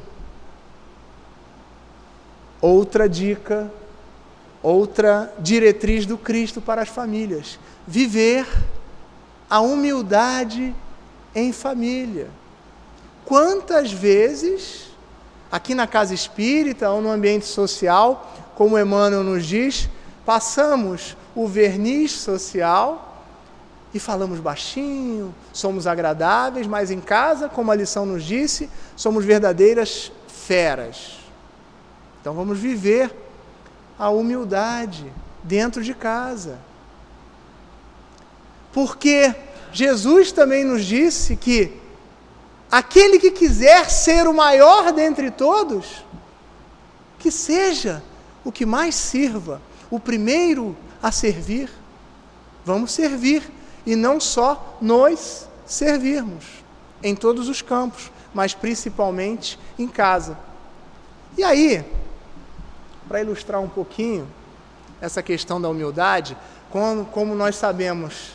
Outra dica, outra diretriz do Cristo para as famílias: viver a humildade em família. Quantas vezes, aqui na casa espírita ou no ambiente social, como Emmanuel nos diz, passamos o verniz social e falamos baixinho, somos agradáveis, mas em casa, como a lição nos disse, somos verdadeiras feras. Então vamos viver a humildade dentro de casa. Porque Jesus também nos disse que aquele que quiser ser o maior dentre todos, que seja o que mais sirva, o primeiro a servir. Vamos servir, e não só nós servirmos, em todos os campos, mas principalmente em casa. E aí, para ilustrar um pouquinho essa questão da humildade, como, como nós sabemos,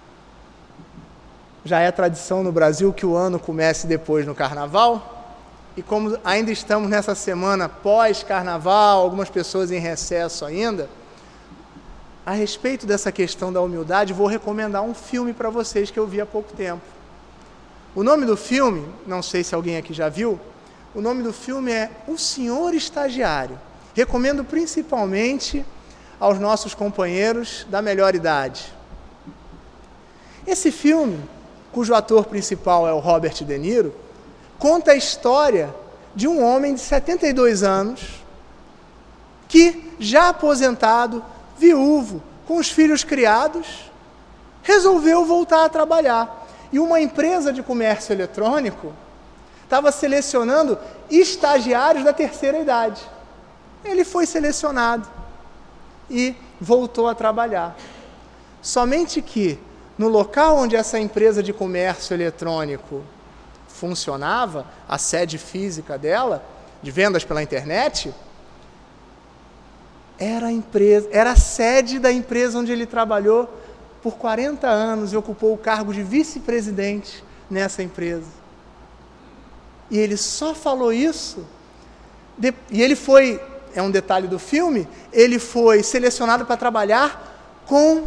já é tradição no Brasil que o ano comece depois no Carnaval, e como ainda estamos nessa semana pós-Carnaval, algumas pessoas em recesso ainda, a respeito dessa questão da humildade, vou recomendar um filme para vocês que eu vi há pouco tempo. O nome do filme, não sei se alguém aqui já viu, o nome do filme é O Senhor Estagiário. Recomendo principalmente aos nossos companheiros da melhor idade. Esse filme, cujo ator principal é o Robert De Niro, conta a história de um homem de setenta e dois anos que, já aposentado, viúvo, com os filhos criados, resolveu voltar a trabalhar. E uma empresa de comércio eletrônico estava selecionando estagiários da terceira idade. Ele foi selecionado e voltou a trabalhar. Somente que, no local onde essa empresa de comércio eletrônico funcionava, a sede física dela, de vendas pela internet, era a, empresa, era a sede da empresa onde ele trabalhou por quarenta anos e ocupou o cargo de vice-presidente nessa empresa. E ele só falou isso, de, e ele foi, é um detalhe do filme, ele foi selecionado para trabalhar com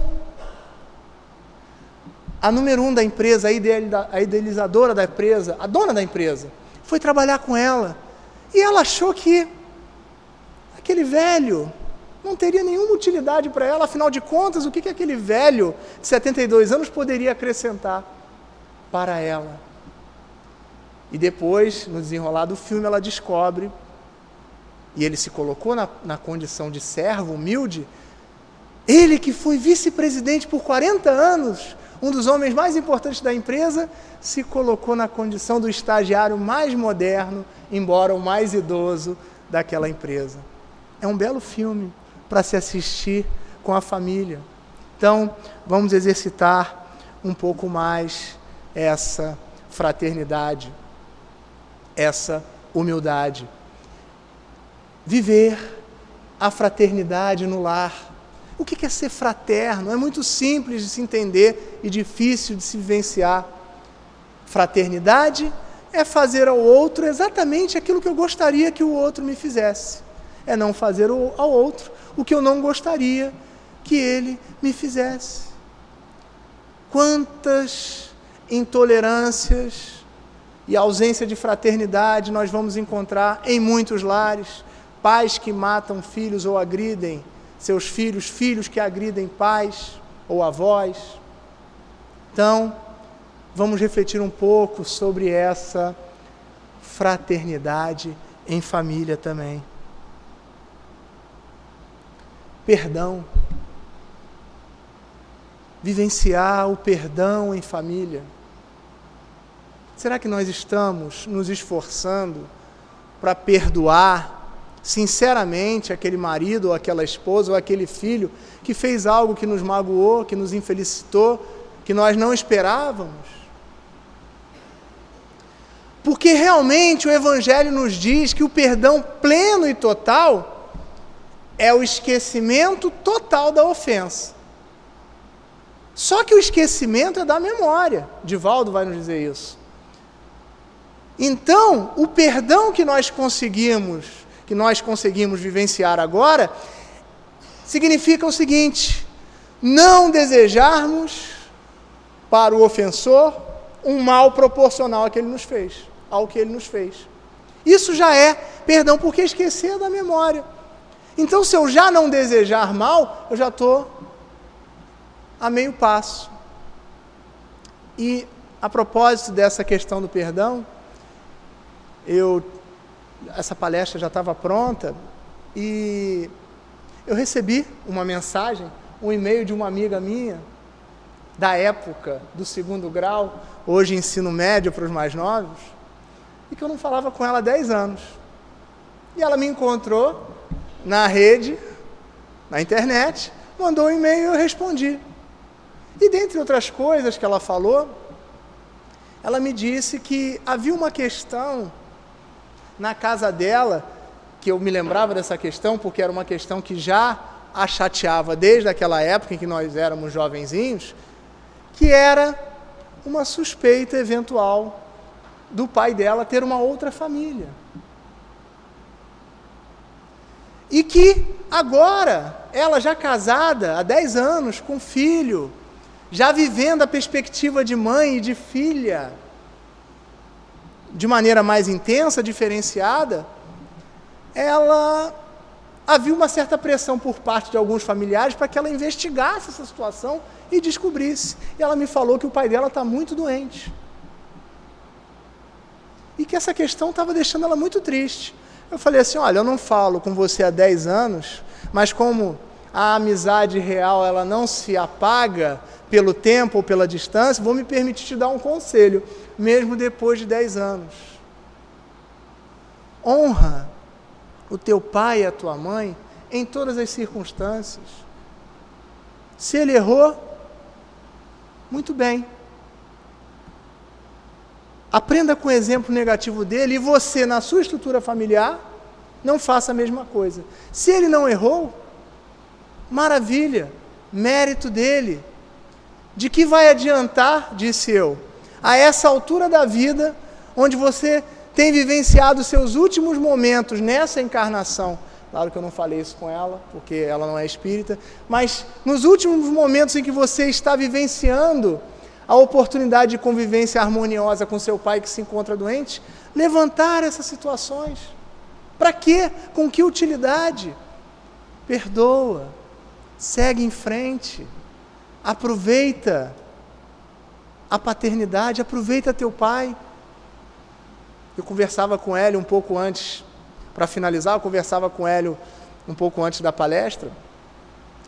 a número um da empresa, a idealizadora da empresa, a dona da empresa. Foi trabalhar com ela. E ela achou que aquele velho não teria nenhuma utilidade para ela. Afinal de contas, o que, que aquele velho de setenta e dois anos poderia acrescentar para ela? E depois, no desenrolar do filme, ela descobre, e ele se colocou na, na condição de servo humilde, Ele que foi vice-presidente por quarenta anos, um dos homens mais importantes da empresa, se colocou na condição do estagiário mais moderno, embora o mais idoso daquela empresa. É um belo filme para se assistir com a família. Então, vamos exercitar um pouco mais essa fraternidade, essa humildade. Viver a fraternidade no lar. O que é ser fraterno? É muito simples de se entender e difícil de se vivenciar. Fraternidade é fazer ao outro exatamente aquilo que eu gostaria que o outro me fizesse. É não fazer ao outro o que eu não gostaria que ele me fizesse. Quantas intolerâncias e ausência de fraternidade nós vamos encontrar em muitos lares. Pais que matam filhos ou agridem seus filhos, filhos que agridem pais ou avós. Então, vamos refletir um pouco sobre essa fraternidade em família também. Perdão. Vivenciar o perdão em família. Será que nós estamos nos esforçando para perdoar sinceramente aquele marido ou aquela esposa ou aquele filho que fez algo que nos magoou, que nos infelicitou, que nós não esperávamos? Porque realmente o Evangelho nos diz que o perdão pleno e total é o esquecimento total da ofensa. Só que o esquecimento é da memória. Divaldo vai nos dizer isso. Então, o perdão que nós conseguimos, que nós conseguimos vivenciar agora, significa o seguinte: não desejarmos para o ofensor um mal proporcional ao que ele nos fez, ao que ele nos fez. Isso já é perdão, porque esquecer da memória. Então, se eu já não desejar mal, eu já estou a meio passo. E, a propósito dessa questão do perdão, eu, essa palestra já estava pronta e eu recebi uma mensagem, um e-mail de uma amiga minha, da época do segundo grau, hoje ensino médio para os mais novos, e que eu não falava com ela há dez anos. E ela me encontrou na rede, na internet, mandou um e-mail e eu respondi. E dentre outras coisas que ela falou, ela me disse que havia uma questão na casa dela, que eu me lembrava dessa questão, porque era uma questão que já a chateava desde aquela época em que nós éramos jovenzinhos, que era uma suspeita eventual do pai dela ter uma outra família. E que agora, ela já casada há dez anos, com filho, já vivendo a perspectiva de mãe e de filha, de maneira mais intensa, diferenciada, ela havia uma certa pressão por parte de alguns familiares para que ela investigasse essa situação e descobrisse. E ela me falou que o pai dela está muito doente. E que essa questão estava deixando ela muito triste. Eu falei assim: olha, eu não falo com você há dez anos, mas como a amizade real ela não se apaga pelo tempo ou pela distância, vou me permitir te dar um conselho, mesmo depois de dez anos. Honra o teu pai e a tua mãe em todas as circunstâncias. Se ele errou, muito bem. Aprenda com o exemplo negativo dele e você, na sua estrutura familiar, não faça a mesma coisa. Se ele não errou, maravilha, mérito dele. De que vai adiantar, disse eu, a essa altura da vida, onde você tem vivenciado seus últimos momentos nessa encarnação? Claro que eu não falei isso com ela, porque ela não é espírita, mas nos últimos momentos em que você está vivenciando a oportunidade de convivência harmoniosa com seu pai que se encontra doente, levantar essas situações. Para quê? Com que utilidade? Perdoa, segue em frente, aproveita a paternidade, aproveita teu pai. Eu conversava com Hélio um pouco antes, para finalizar, eu conversava com Hélio um pouco antes da palestra,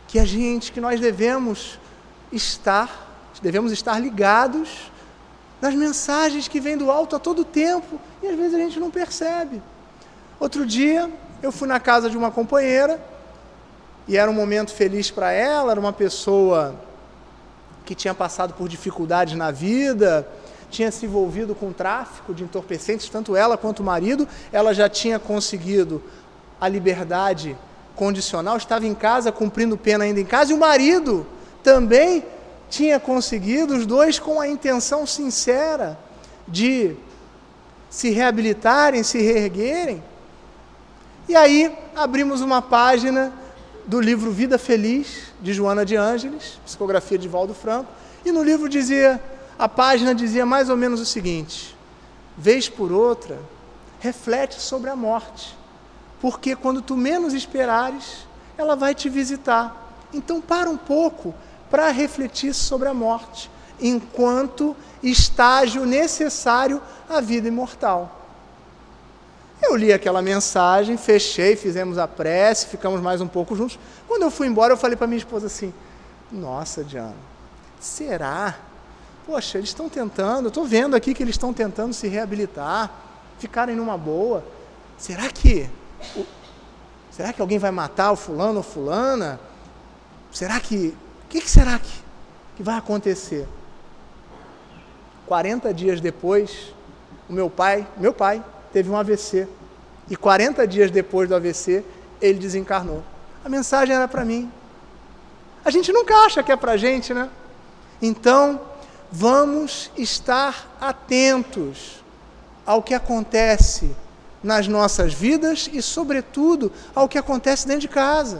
que a gente, que nós devemos estar, devemos estar ligados nas mensagens que vêm do alto a todo tempo, e às vezes a gente não percebe. Outro dia, eu fui na casa de uma companheira, e era um momento feliz para ela, era uma pessoa que tinha passado por dificuldades na vida, tinha se envolvido com tráfico de entorpecentes, tanto ela quanto o marido. Ela já tinha conseguido a liberdade condicional, estava em casa, cumprindo pena ainda em casa, e o marido também tinha conseguido, os dois com a intenção sincera de se reabilitarem, se reerguerem. E aí abrimos uma página do livro Vida Feliz, de Joana de Ângeles, psicografia de Valdo Franco, e no livro dizia, a página dizia mais ou menos o seguinte: vez por outra, reflete sobre a morte, porque quando tu menos esperares, ela vai te visitar. Então para um pouco para refletir sobre a morte, enquanto estágio necessário à vida imortal. Eu li aquela mensagem, fechei, fizemos a prece, ficamos mais um pouco juntos. Quando eu fui embora, eu falei para minha esposa assim: nossa, Diana, será? Poxa, eles estão tentando, eu estou vendo aqui que eles estão tentando se reabilitar, ficarem numa boa. Será que, o, será que alguém vai matar o fulano ou fulana? Será que, o que, que será que, que vai acontecer? quarenta dias depois, o meu pai, meu pai, teve um A V C. E quarenta dias depois do A V C, ele desencarnou. A mensagem era para mim. A gente nunca acha que é para a gente, né? Então, vamos estar atentos ao que acontece nas nossas vidas e, sobretudo, ao que acontece dentro de casa.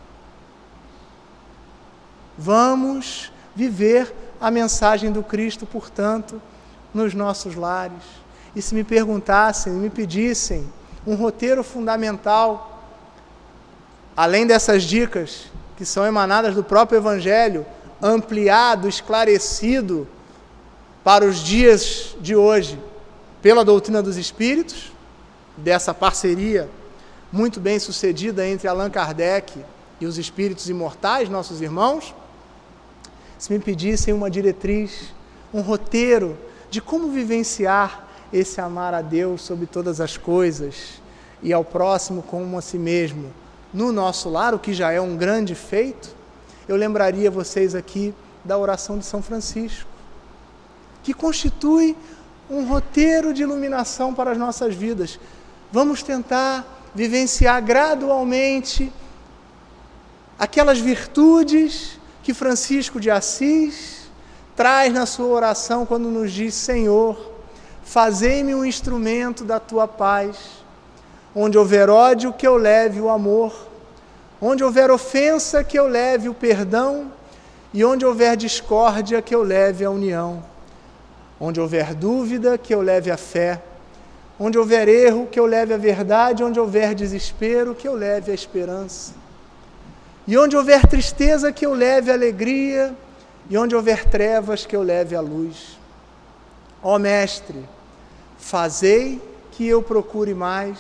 Vamos viver a mensagem do Cristo, portanto, nos nossos lares. E se me perguntassem, me pedissem um roteiro fundamental, além dessas dicas que são emanadas do próprio Evangelho, ampliado, esclarecido para os dias de hoje, pela doutrina dos Espíritos, dessa parceria muito bem sucedida entre Allan Kardec e os Espíritos Imortais, nossos irmãos, se me pedissem uma diretriz, um roteiro de como vivenciar esse amar a Deus sobre todas as coisas e ao próximo como a si mesmo, no nosso lar, o que já é um grande feito, eu lembraria vocês aqui da oração de São Francisco, que constitui um roteiro de iluminação para as nossas vidas. Vamos tentar vivenciar gradualmente aquelas virtudes que Francisco de Assis traz na sua oração quando nos diz: Senhor, fazei-me um instrumento da tua paz, onde houver ódio, que eu leve o amor, onde houver ofensa, que eu leve o perdão, e onde houver discórdia, que eu leve a união, onde houver dúvida, que eu leve a fé, onde houver erro, que eu leve a verdade, onde houver desespero, que eu leve a esperança, e onde houver tristeza, que eu leve a alegria, e onde houver trevas, que eu leve a luz. Ó Mestre, fazei que eu procure mais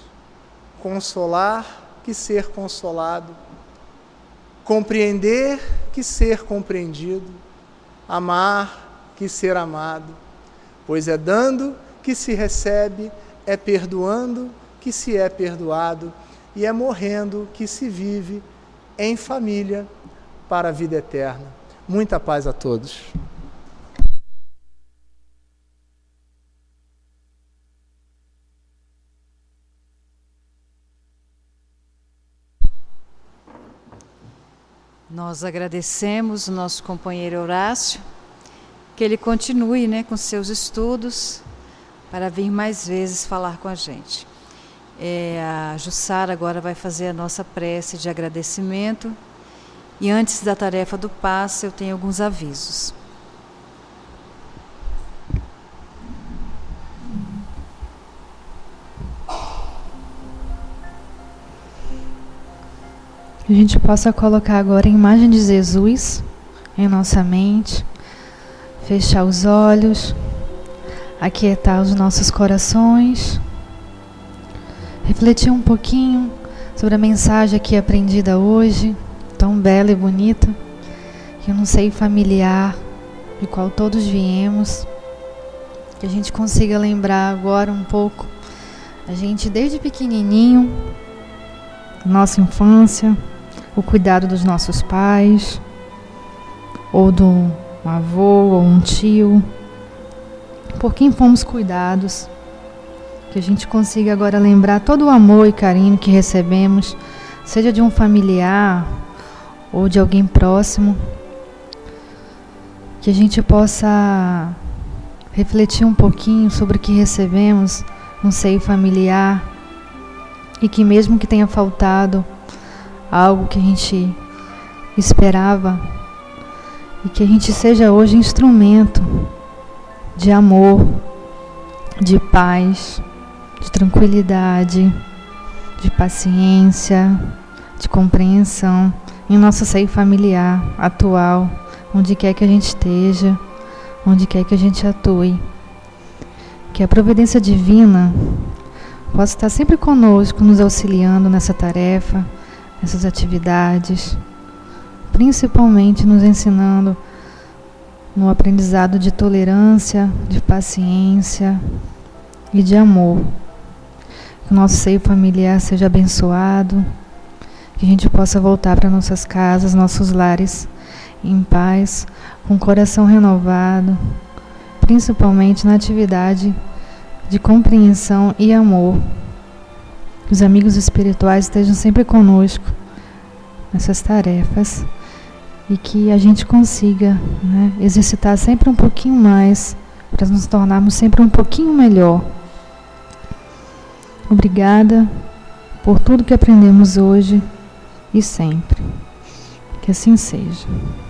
consolar que ser consolado, compreender que ser compreendido, amar que ser amado, pois é dando que se recebe, é perdoando que se é perdoado, e é morrendo que se vive em família para a vida eterna. Muita paz a todos. Nós agradecemos o nosso companheiro Horácio, que ele continue, né, com seus estudos, para vir mais vezes falar com a gente. É, a Jussara agora vai fazer a nossa prece de agradecimento, e antes da tarefa do passe eu tenho alguns avisos. A gente possa colocar agora a imagem de Jesus em nossa mente, fechar os olhos, aquietar os nossos corações, refletir um pouquinho sobre a mensagem aqui aprendida hoje, tão bela e bonita, que eu não sei familiar, de qual todos viemos, que a gente consiga lembrar agora um pouco, a gente desde pequenininho, nossa infância, o cuidado dos nossos pais, ou do um avô, ou um tio, por quem fomos cuidados, que a gente consiga agora lembrar todo o amor e carinho que recebemos, seja de um familiar ou de alguém próximo, que a gente possa refletir um pouquinho sobre o que recebemos no seio familiar e que mesmo que tenha faltado algo que a gente esperava, e que a gente seja hoje instrumento de amor, de paz, de tranquilidade, de paciência, de compreensão em nosso seio familiar atual, onde quer que a gente esteja, onde quer que a gente atue. Que a providência divina possa estar sempre conosco, nos auxiliando nessa tarefa, nessas atividades, principalmente nos ensinando no aprendizado de tolerância, de paciência e de amor. Que o nosso seio familiar seja abençoado, que a gente possa voltar para nossas casas, nossos lares, em paz, com o coração renovado, principalmente na atividade de compreensão e amor. Que os amigos espirituais estejam sempre conosco nessas tarefas e que a gente consiga, né, exercitar sempre um pouquinho mais para nos tornarmos sempre um pouquinho melhor. Obrigada por tudo que aprendemos hoje e sempre. Que assim seja.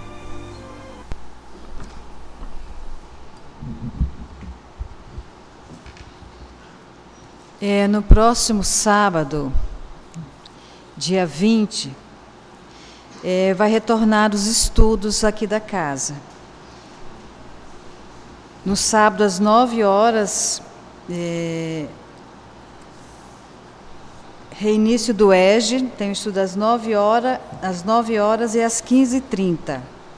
É, no próximo sábado, dia vinte, é, vai retornar os estudos aqui da casa. No sábado, às nove horas, é, reinício do E G E, tem o estudo às nove horas, às nove horas e às quinze e trinta.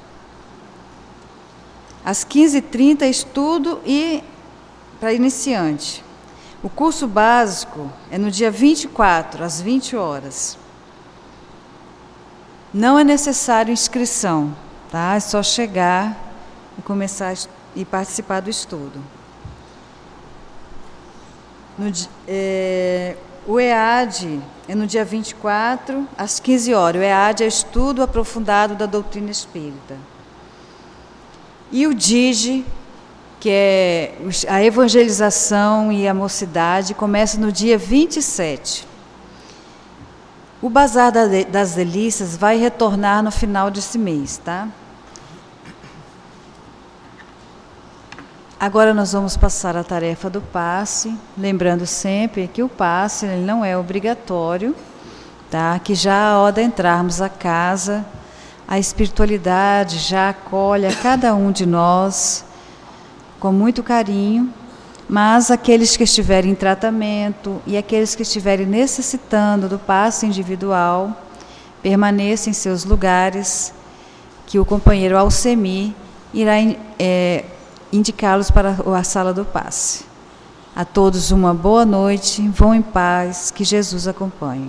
Às quinze e trinta, estudo e para iniciante. O curso básico é no dia vinte e quatro, às vinte horas. Não é necessário inscrição, tá? É só chegar e começar e participar do estudo. No, é, o E A D é no dia vinte e quatro, às quinze horas. O E A D é estudo aprofundado da doutrina espírita. E o D I G, que é a evangelização e a mocidade, começa no dia vinte e sete. O Bazar das Delícias vai retornar no final desse mês, tá? Agora nós vamos passar a tarefa do passe, lembrando sempre que o passe ele não é obrigatório, tá? Que já ao adentrarmos a casa, a espiritualidade já acolhe a cada um de nós com muito carinho, mas aqueles que estiverem em tratamento e aqueles que estiverem necessitando do passe individual, permaneçam em seus lugares, que o companheiro Alcemir irá é, indicá-los para a sala do passe. A todos uma boa noite, vão em paz, que Jesus acompanhe.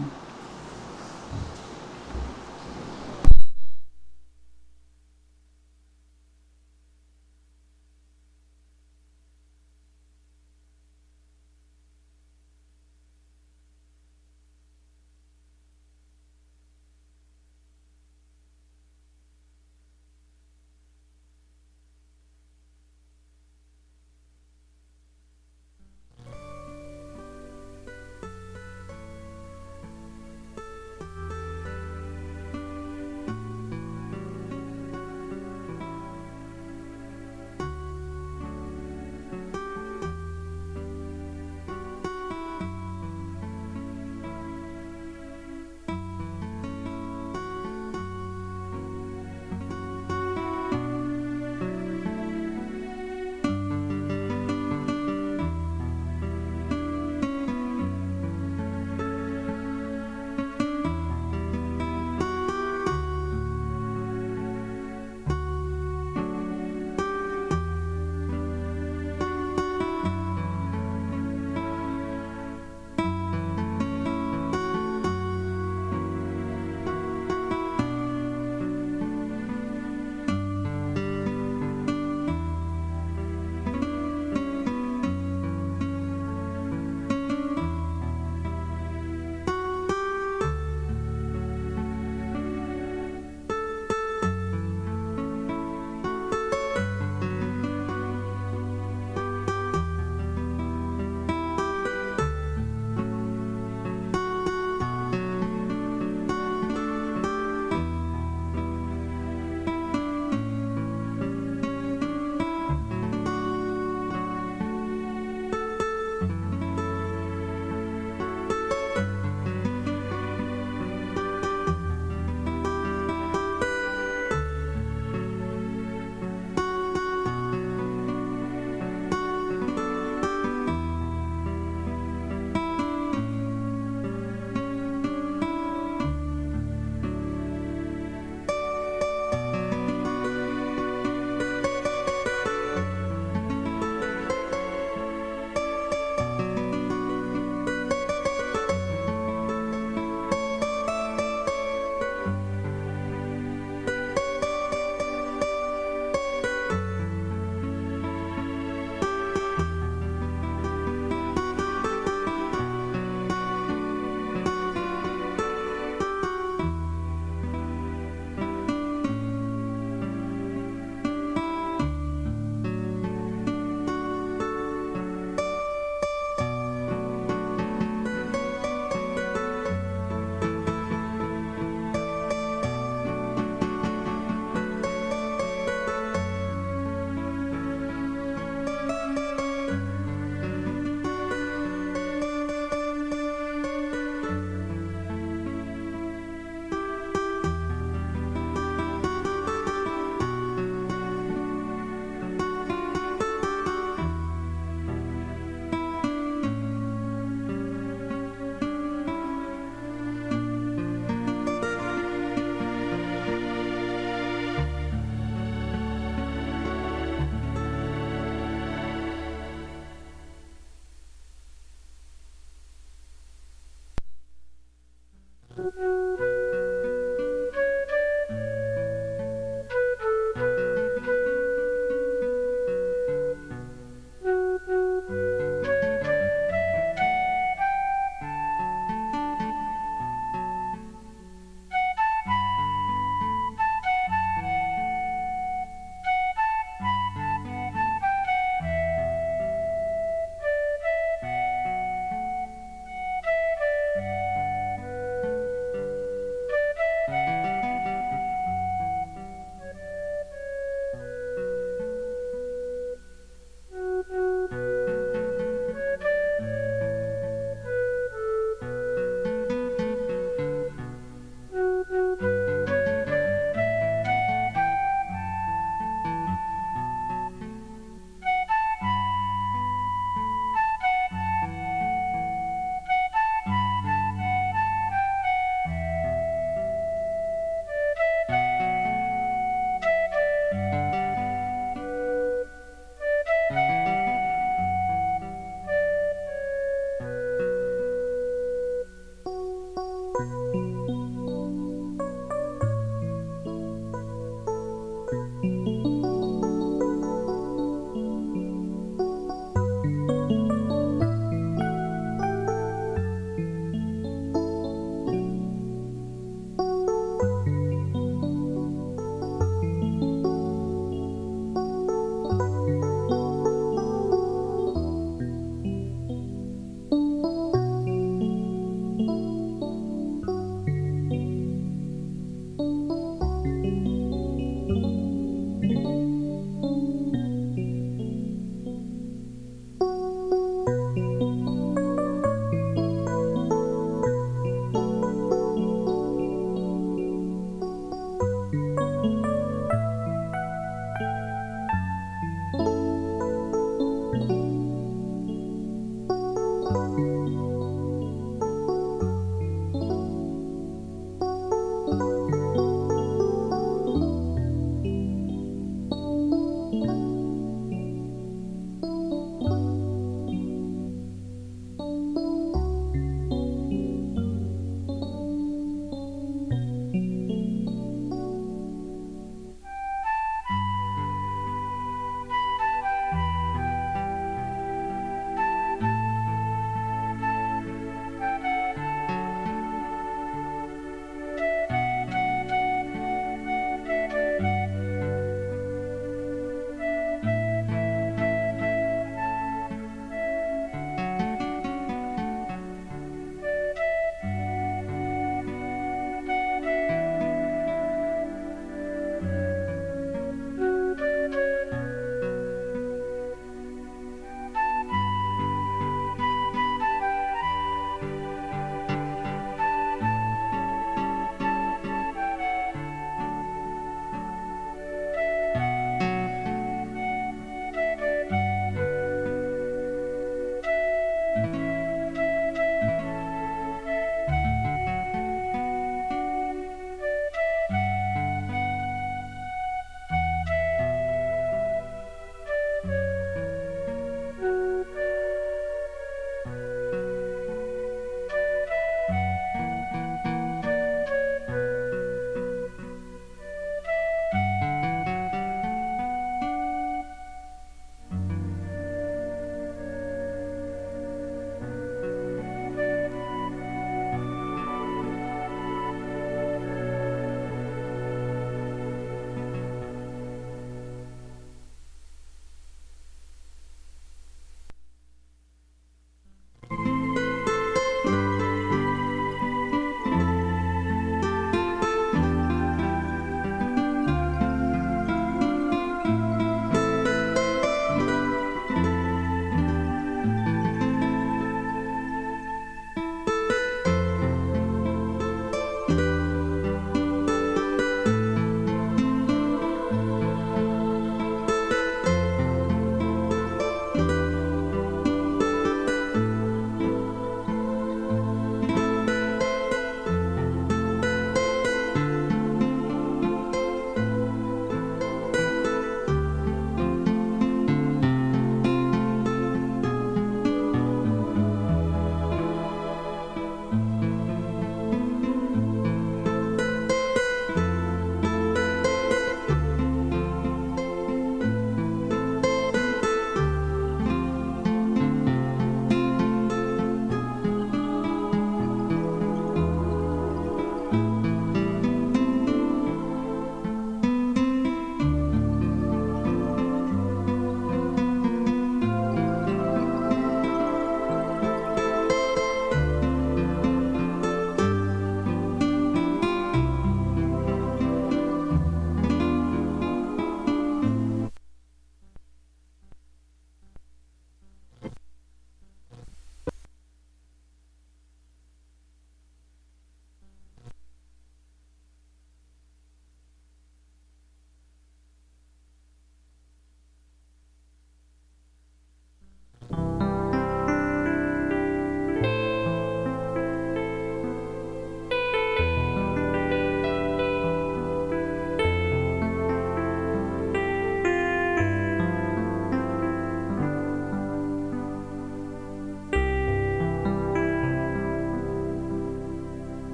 Música